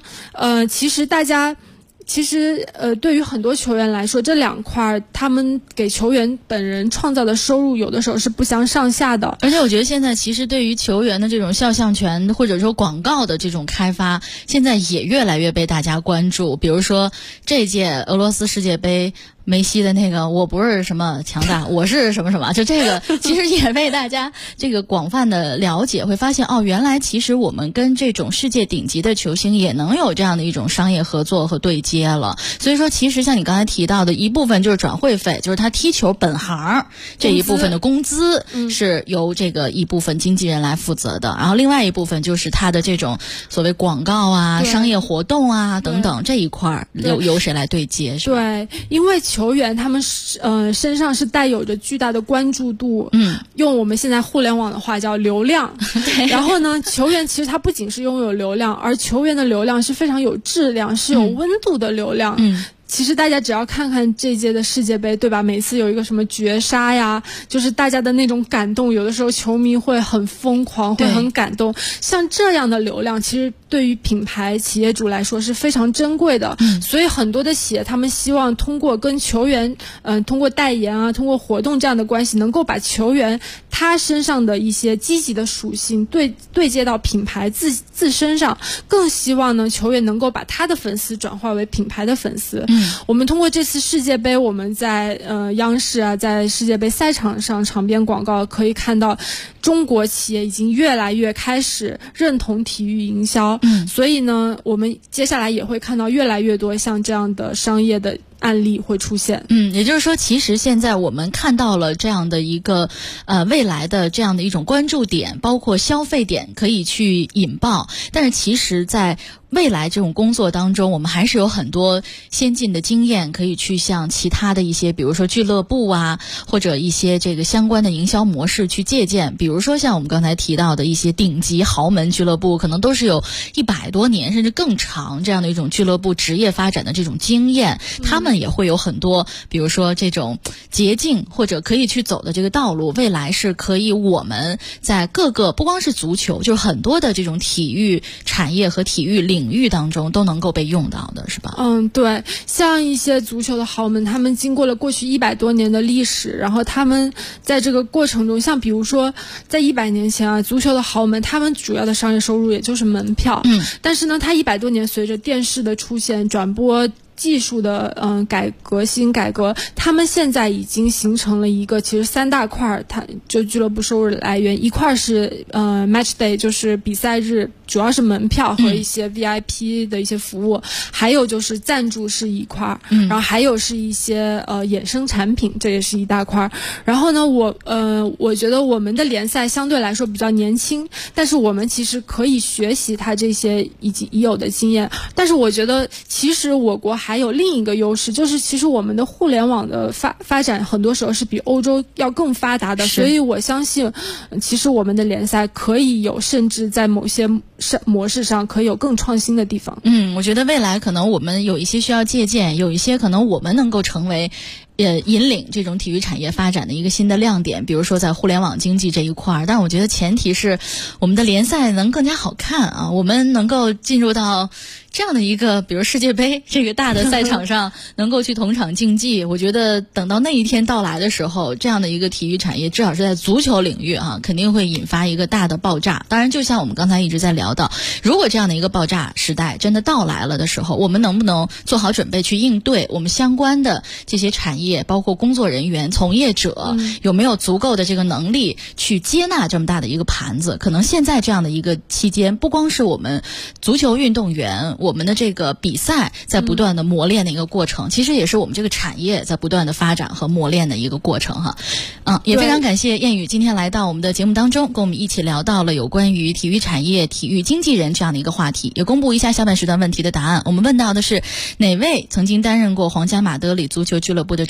其实对于很多球员来说，这2块他们给球员本人创造的收入有的时候是不相上下的。 而且我觉得现在其实对于球员的这种肖像权或者说广告的这种开发，现在也越来越被大家关注。比如说这届俄罗斯世界杯，梅西的那个我不是什么强大，我是什么什么，就这个其实也被大家这个广泛的了解，会发现原来其实我们跟这种世界顶级的球星也能有这样的一种商业合作和对接了。所以说其实像你刚才提到的一部分就是转会费，就是他踢球本行这一部分的工资是由这个一部分经纪人来负责的，然后另外一部分就是他的这种所谓广告啊、商业活动啊等等这一块由谁来对接是吧？ 对，因为球员他们身上是带有着巨大的关注度，用我们现在互联网的话叫流量。然后呢，球员其实他不仅是拥有流量，而球员的流量是非常有质量、是有温度的流量。其实大家只要看看这届的世界杯，对吧？每次有一个什么绝杀呀，就是大家的那种感动，有的时候球迷会很疯狂，会很感动。像这样的流量，其实对于品牌企业主来说是非常珍贵的。所以很多的企业他们希望通过跟球员通过代言啊，通过活动这样的关系，能够把球员他身上的一些积极的属性对接到品牌自身上，更希望呢球员能够把他的粉丝转化为品牌的粉丝。我们通过这次世界杯，我们在央视啊，在世界杯赛场上场边广告可以看到，中国企业已经越来越开始认同体育营销。所以呢，我们接下来也会看到越来越多像这样的商业的案例会出现。 也就是说其实现在我们看到了这样的一个未来的这样的一种关注点，包括消费点可以去引爆，但是其实在未来这种工作当中，我们还是有很多先进的经验可以去向其他的一些比如说俱乐部啊，或者一些这个相关的营销模式去借鉴。比如说像我们刚才提到的一些顶级豪门俱乐部，可能都是有100多年甚至更长这样的一种俱乐部职业发展的这种经验，他们也会有很多比如说这种捷径或者可以去走的这个道路，未来是可以我们在各个不光是足球，就是很多的这种体育产业和体育领域当中都能够被用到的，是吧？ 对，像一些足球的豪门，他们经过了过去100多年的历史，然后他们在这个过程中，像比如说在100年前啊，足球的豪门他们主要的商业收入也就是门票，但是呢，它100多年随着电视的出现、转播技术的新改革，他们现在已经形成了一个其实3大块，它就俱乐部收入的来源，一块是match day， 就是比赛日，主要是门票和一些 VIP 的一些服务，还有就是赞助是一块，然后还有是一些衍生产品，这也是一大块。然后呢，我觉得我们的联赛相对来说比较年轻，但是我们其实可以学习它这些已有的经验。但是我觉得其实我国还有另一个优势，就是其实我们的互联网的发展很多时候是比欧洲要更发达的，所以我相信其实我们的联赛可以有，甚至在某些模式上可以有更创新的地方。 我觉得未来可能我们有一些需要借鉴，有一些可能我们能够成为引领这种体育产业发展的一个新的亮点，比如说在互联网经济这一块。但我觉得前提是我们的联赛能更加好看啊，我们能够进入到这样的一个比如世界杯这个大的赛场上能够去同场竞技。我觉得等到那一天到来的时候，这样的一个体育产业至少是在足球领域肯定会引发一个大的爆炸。当然就像我们刚才一直在聊到，如果这样的一个爆炸时代真的到来了的时候，我们能不能做好准备去应对，我们相关的这些产业包括工作人员从业者有没有足够的这个能力去接纳这么大的一个盘子。可能现在这样的一个期间，不光是我们足球运动员，我们的这个比赛在不断的磨练的一个过程，其实也是我们这个产业在不断的发展和磨练的一个过程也非常感谢燕宇今天来到我们的节目当中，跟我们一起聊到了有关于体育产业、体育经纪人这样的一个话题，也公布一下下半时段问题的答案。我们问到的是哪位曾经担任过皇家马德里足球俱乐部的主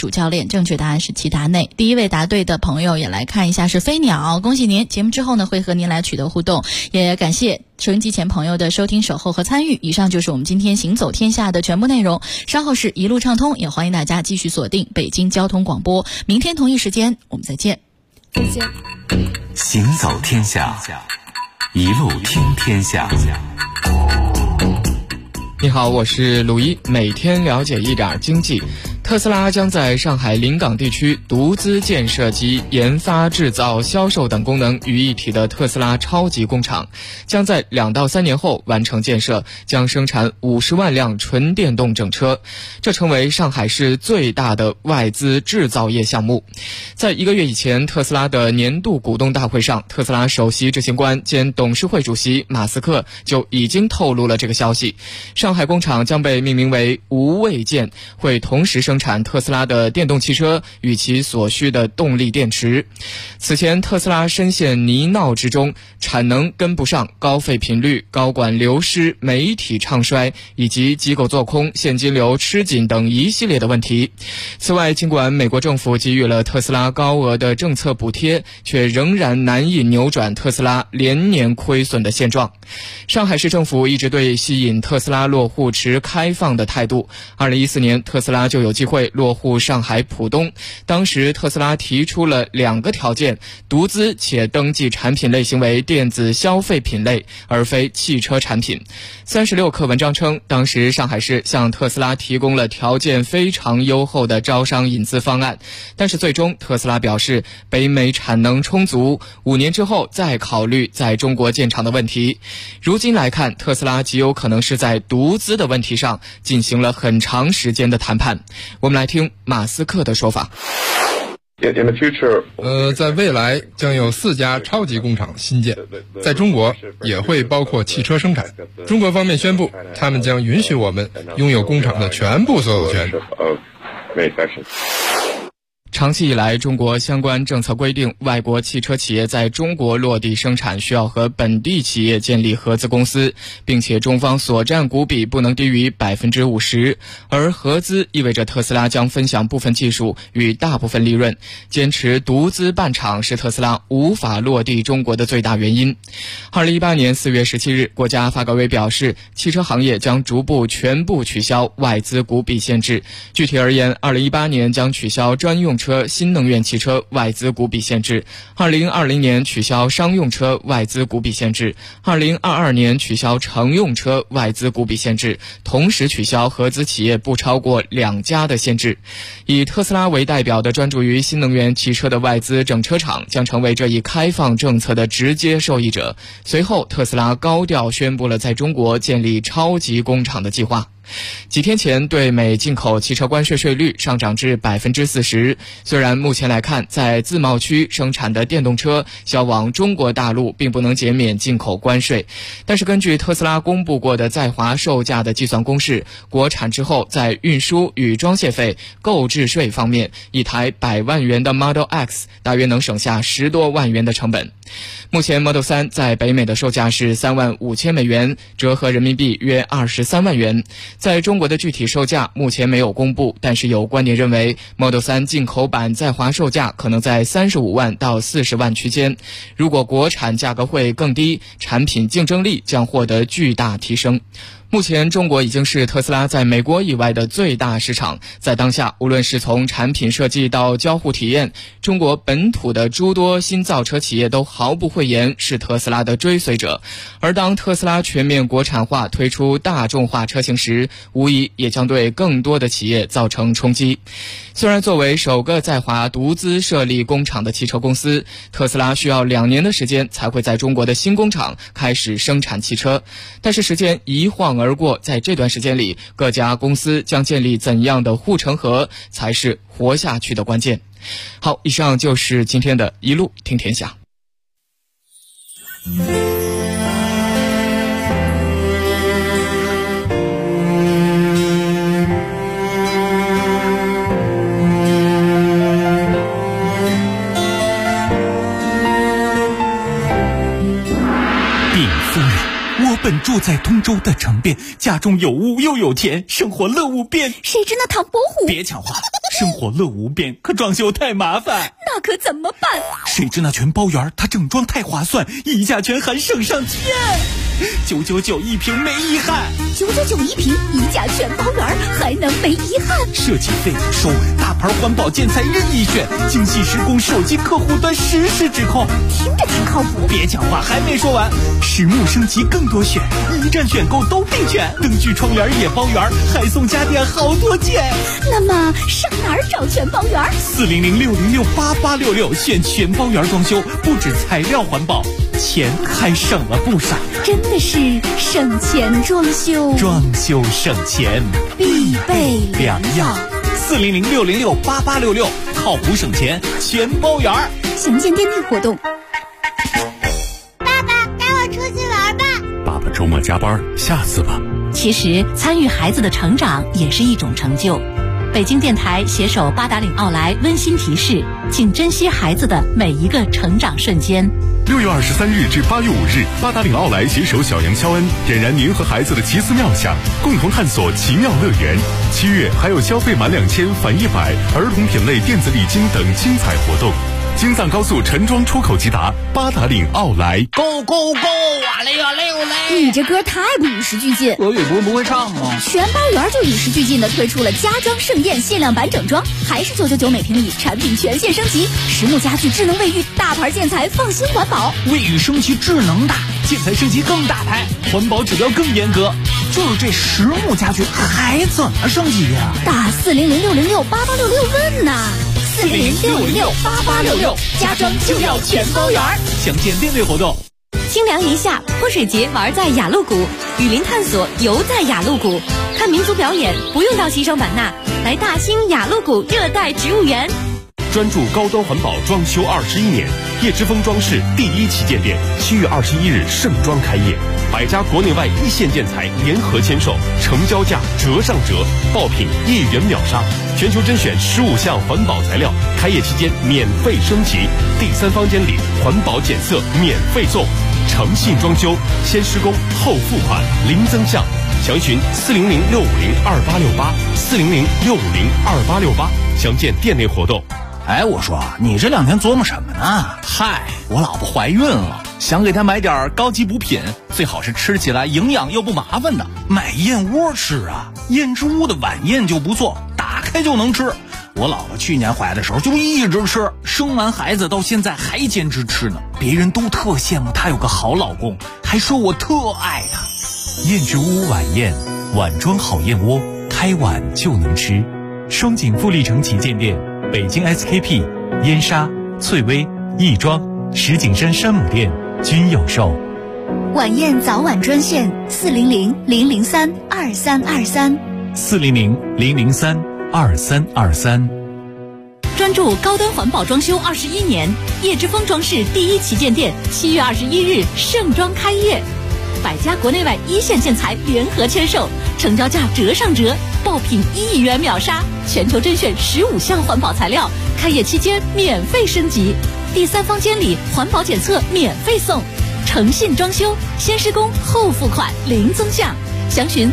主教练，正确答案是齐达内。第一位答对的朋友也来看一下是飞鸟，恭喜您！节目之后呢会和您来取得互动，也感谢收音机前朋友的收听、守候和参与。以上就是我们今天行走天下的全部内容，稍后是一路畅通，也欢迎大家继续锁定北京交通广播，明天同一时间我们再见。 再见。 行走天下，一路听天下。 你好，我是鲁一，每天了解一点经济。特斯拉将在上海临港地区独资建设集研发、制造、销售等功能于一体的特斯拉超级工厂，将在2到3年后完成建设，将生产50万辆纯电动整车，这成为上海市最大的外资制造业项目。在1个月以前，特斯拉的年度股东大会上，特斯拉首席执行官兼董事会主席马斯克就已经透露了这个消息。上海工厂将被命名为无畏舰，会同时生产特斯拉的电动汽车与其所需的动力电池。此前特斯拉深陷泥淖之中，产能跟不上、高费频率、高管流失、媒体唱衰以及机构做空、现金流吃紧等一系列的问题。此外，尽管美国政府给予了特斯拉高额的政策补贴，却仍然难以扭转特斯拉连年亏损的现状。上海市政府一直对吸引特斯拉落户持开放的态度。2014年，特斯拉就有机会落户上海浦东，当时特斯拉提出了2个条件：独资且登记产品类型为电子消费品类，而非汽车产品。36氪文章称，当时上海市向特斯拉提供了条件非常优厚的招商引资方案，但是最终特斯拉表示北美产能充足，5年之后再考虑在中国建厂的问题。如今来看，特斯拉极有可能是在独资的问题上进行了很长时间的谈判。我们来听马斯克的说法。 在未来将有4家超级工厂新建，在中国也会包括汽车生产。中国方面宣布，他们将允许我们拥有工厂的全部所有权。 长期以来，中国相关政策规定，外国汽车企业在中国落地生产需要和本地企业建立合资公司，并且中方所占股比不能低于50%，而合资意味着特斯拉将分享部分技术与大部分利润。坚持独资办厂是特斯拉无法落地中国的最大原因。2018年4月17日，国家发改委表示，汽车行业将逐步全部取消外资股比限制。具体而言，2018年将取消专用车、新能源汽车外资股比限制，2020年取消商用车外资股比限制，2022年取消乘用车外资股比限制，同时取消合资企业不超过2家的限制。以特斯拉为代表的专注于新能源汽车的外资整车厂将成为这一开放政策的直接受益者。随后，特斯拉高调宣布了在中国建立超级工厂的计划。几天前，对美进口汽车关税税率上涨至40%。虽然目前来看，在自贸区生产的电动车销往中国大陆并不能减免进口关税，但是根据特斯拉公布过的在华售价的计算公式，国产之后在运输与装卸费、购置税方面，一台100万元的 Model X 大约能省下10多万元的成本。目前 Model 3在北美的售价是35000美元，折合人民币约23万元。在中国的具体售价目前没有公布，但是有观点认为 Model 3进口版在华售价可能在35万到40万区间。如果国产价格会更低，产品竞争力将获得巨大提升。目前中国已经是特斯拉在美国以外的最大市场，在当下，无论是从产品设计到交互体验，中国本土的诸多新造车企业都毫不讳言是特斯拉的追随者。而当特斯拉全面国产化推出大众化车型时，无疑也将对更多的企业造成冲击。虽然作为首个在华独资设立工厂的汽车公司，特斯拉需要2年的时间才会在中国的新工厂开始生产汽车，但是时间一晃而过，在这段时间里，各家公司将建立怎样的护城河，才是活下去的关键。好，以上就是今天的一路听天下。 本住在通州的城边，家中有屋又有田，生活乐无边。 谁知那唐伯虎？ 别抢话， 生活乐无边，可装修太麻烦。 那可怎么办？ 谁知那全包园它整装太划算，一价全含省上天，999一瓶没遗憾 ，999一瓶，一价全包园还能没遗憾？ 设计费收，大牌环保建材任意选，精细施工，手机客户端实时指控， 听着挺靠谱。 别讲话，还没说完，实木升级更多选，一站选购都并全，灯具窗帘也包圆，还送家电好多件。 那么上哪儿找全包园？400-606-8866，选全包园装修，不止材料环保，钱还省了不少。真的是省钱装修， 装修省钱必备良药。 400-606-8866，靠谱省钱全包圆。 详见店内活动。 爸爸，带我出去玩吧。 爸爸周末加班，下次吧。 其实参与孩子的成长也是一种成就。北京电台携手八达岭奥莱温馨提示，请珍惜孩子的每一个成长瞬间。 6月23日至8月5日，八达岭奥莱携手小杨肖恩，点燃您和孩子的奇思妙想，共同探索奇妙乐园。7月还有消费满2000返100，儿童品类电子礼金等精彩活动。京藏高速陈庄出口即达，八达岭奥莱。 Go go go！哇嘞呀嘞呦嘞！ 你这歌太不与时俱进。 俄语不会唱吗？ 全包园就与时俱进的推出了家装盛宴限量版整装，还是999每平米，产品全线升级，实木家具、智能卫浴、大牌建材，放心环保。 卫浴升级智能大，建材升级更大牌，环保指标更严格。就是这实木家具还怎么升级呀？ 打400-606-8866问呐。400-606-8866，家装就要全包圆。 详见店内活动。 清凉一夏，泼水节玩在雅鹿谷，雨林探索游在雅鹿谷，看民族表演不用到西双版纳，来大兴雅鹿谷热带植物园。 专注高端环保装修21年，叶之峰装饰第1旗舰店7月21日盛装开业，100家国内外一线建材联合签售，成交价折上折，爆品1元秒杀，全球甄选15项环保材料，开业期间免费升级，第3房间里环保检测免费送，诚信装修，先施工后付款，零增项，详询400-650-2868，400-650-2868，详见店内活动。 哎，我说你这2天琢磨什么呢？ 嗨，我老婆怀孕了，想给她买点高级补品，最好是吃起来营养又不麻烦的。 买燕窝吃啊，燕之屋的晚宴就不错，打开就能吃。我老婆去年怀的时候就一直吃，生完孩子到现在还坚持吃呢。别人都特羡慕她有个好老公，还说我特爱她。 燕之屋晚宴，碗装好燕窝，开碗就能吃。双井富力城旗舰店，北京 SKP、燕莎、翠微、亦庄、石景山山姆店均有售。 晚宴早晚专线400-003-2323。 400-003-2323。 专注高端环保装修21年，叶之峰装饰第1旗舰店7月21日盛装开业，100家国内外一线建材联合签售，成交价折上折，爆品1元秒杀，全球甄选15项环保材料，开业期间免费升级，第3房间里环保检测免费送，诚信装修，先施工后付款，零增项，详询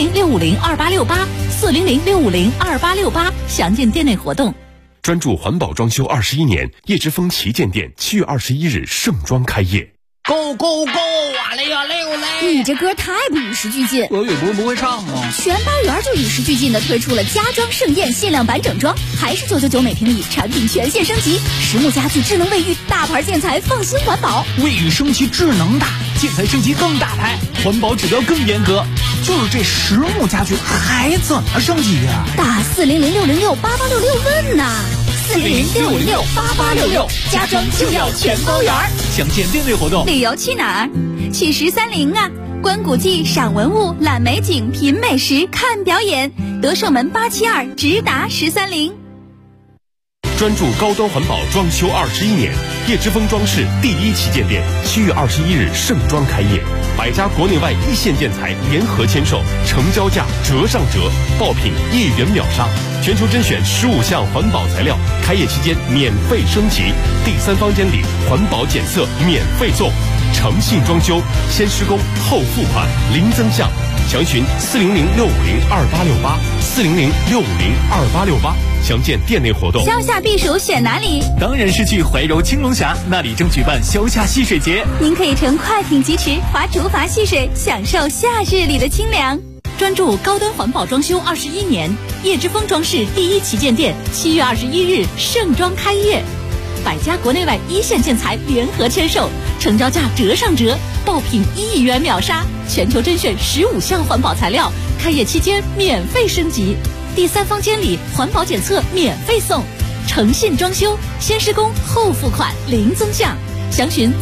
400-650-2868，400-650-2868，详见店内活动。 专注环保装修21年，叶之峰旗舰店7月21日盛装开业。 Go go go！哇嘞呀嘞呦嘞！ 你这歌太不与时俱进。 俄语不会唱吗？ 全包园就与时俱进的推出了家装盛宴限量版整装，还是999每平米，产品全线升级，实木家具、智能卫浴、大牌建材，放心环保。 卫浴升级智能大，建材升级更大牌，环保指标更严格。就是这实木家具还怎么升级呀？ 打400-606-8866问呐。400-656-8866，家装就要全包圆。 详见店内活动。 旅游去哪儿？去13陵啊！观古迹、赏文物、览美景、品美食、看表演。德胜门872直达13陵。 专注高端环保装修21年，叶之峰装饰第1旗舰店7月21日盛装开业，100家国内外一线建材联合签售，成交价折上折，爆品1元秒杀，全球甄选15项环保材料，开业期间免费升级，第3房间里环保检测免费送，诚信装修，先施工后付款，零增项，详询400-650-2868，400-650-2868， 详见店内活动。 消夏避暑选哪里？ 当然是去怀柔青龙峡，那里正举办消夏戏水节。 您可以乘快艇疾驰，划竹筏戏水，享受夏日里的清凉。 专注高端环保装修21年，叶之峰装饰第1旗舰店7月21日盛装开业，百家国内外一线建材联合签售，成交价折上折，爆品1亿元秒杀，全球甄选15项环保材料，开业期间免费升级，第3方监理环保检测免费送，诚信装修，先施工后付款零增项，详询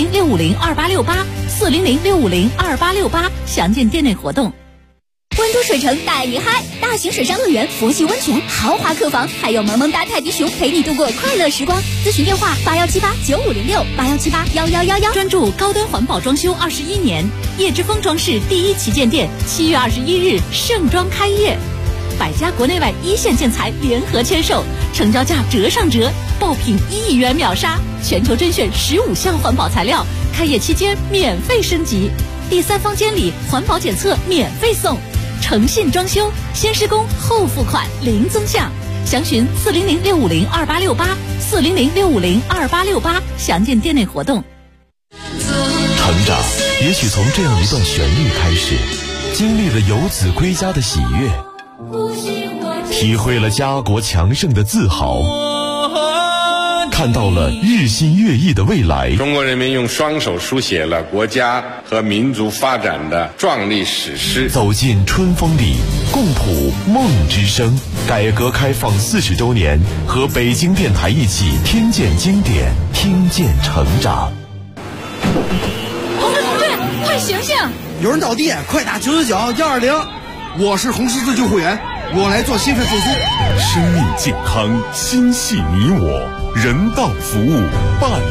400-650-2868，400-650-2868，详见店内活动。 温都水城带你嗨，大型水上乐园、佛系温泉、豪华客房，还有萌萌哒泰迪熊陪你度过快乐时光。咨询电话81789506，81781111。 专注高端环保装修21年，叶之峰装饰第1旗舰店7月21日盛装开业，百家国内外一线建材联合签售，成交价折上折，爆品1亿元秒杀，全球甄选15项环保材料，开业期间免费升级，第3方监理环保检测免费送，诚信装修，先施工后付款零增项，详询400-650-2868，400-650-2868，详见店内活动。 成长也许从这样一段旋律开始，经历了游子归家的喜悦，体会了家国强盛的自豪，看到了日新月异的未来。 中国人民用双手书写了国家和民族发展的壮丽史诗。 走进春风里，共谱梦之声。改革开放40周年，和北京电台一起听见经典，听见成长。 同志，快醒醒！ 有人倒地，快打999-120。我是红十字救护员，我来做心肺复苏。 生命健康，心系你我，人道服务办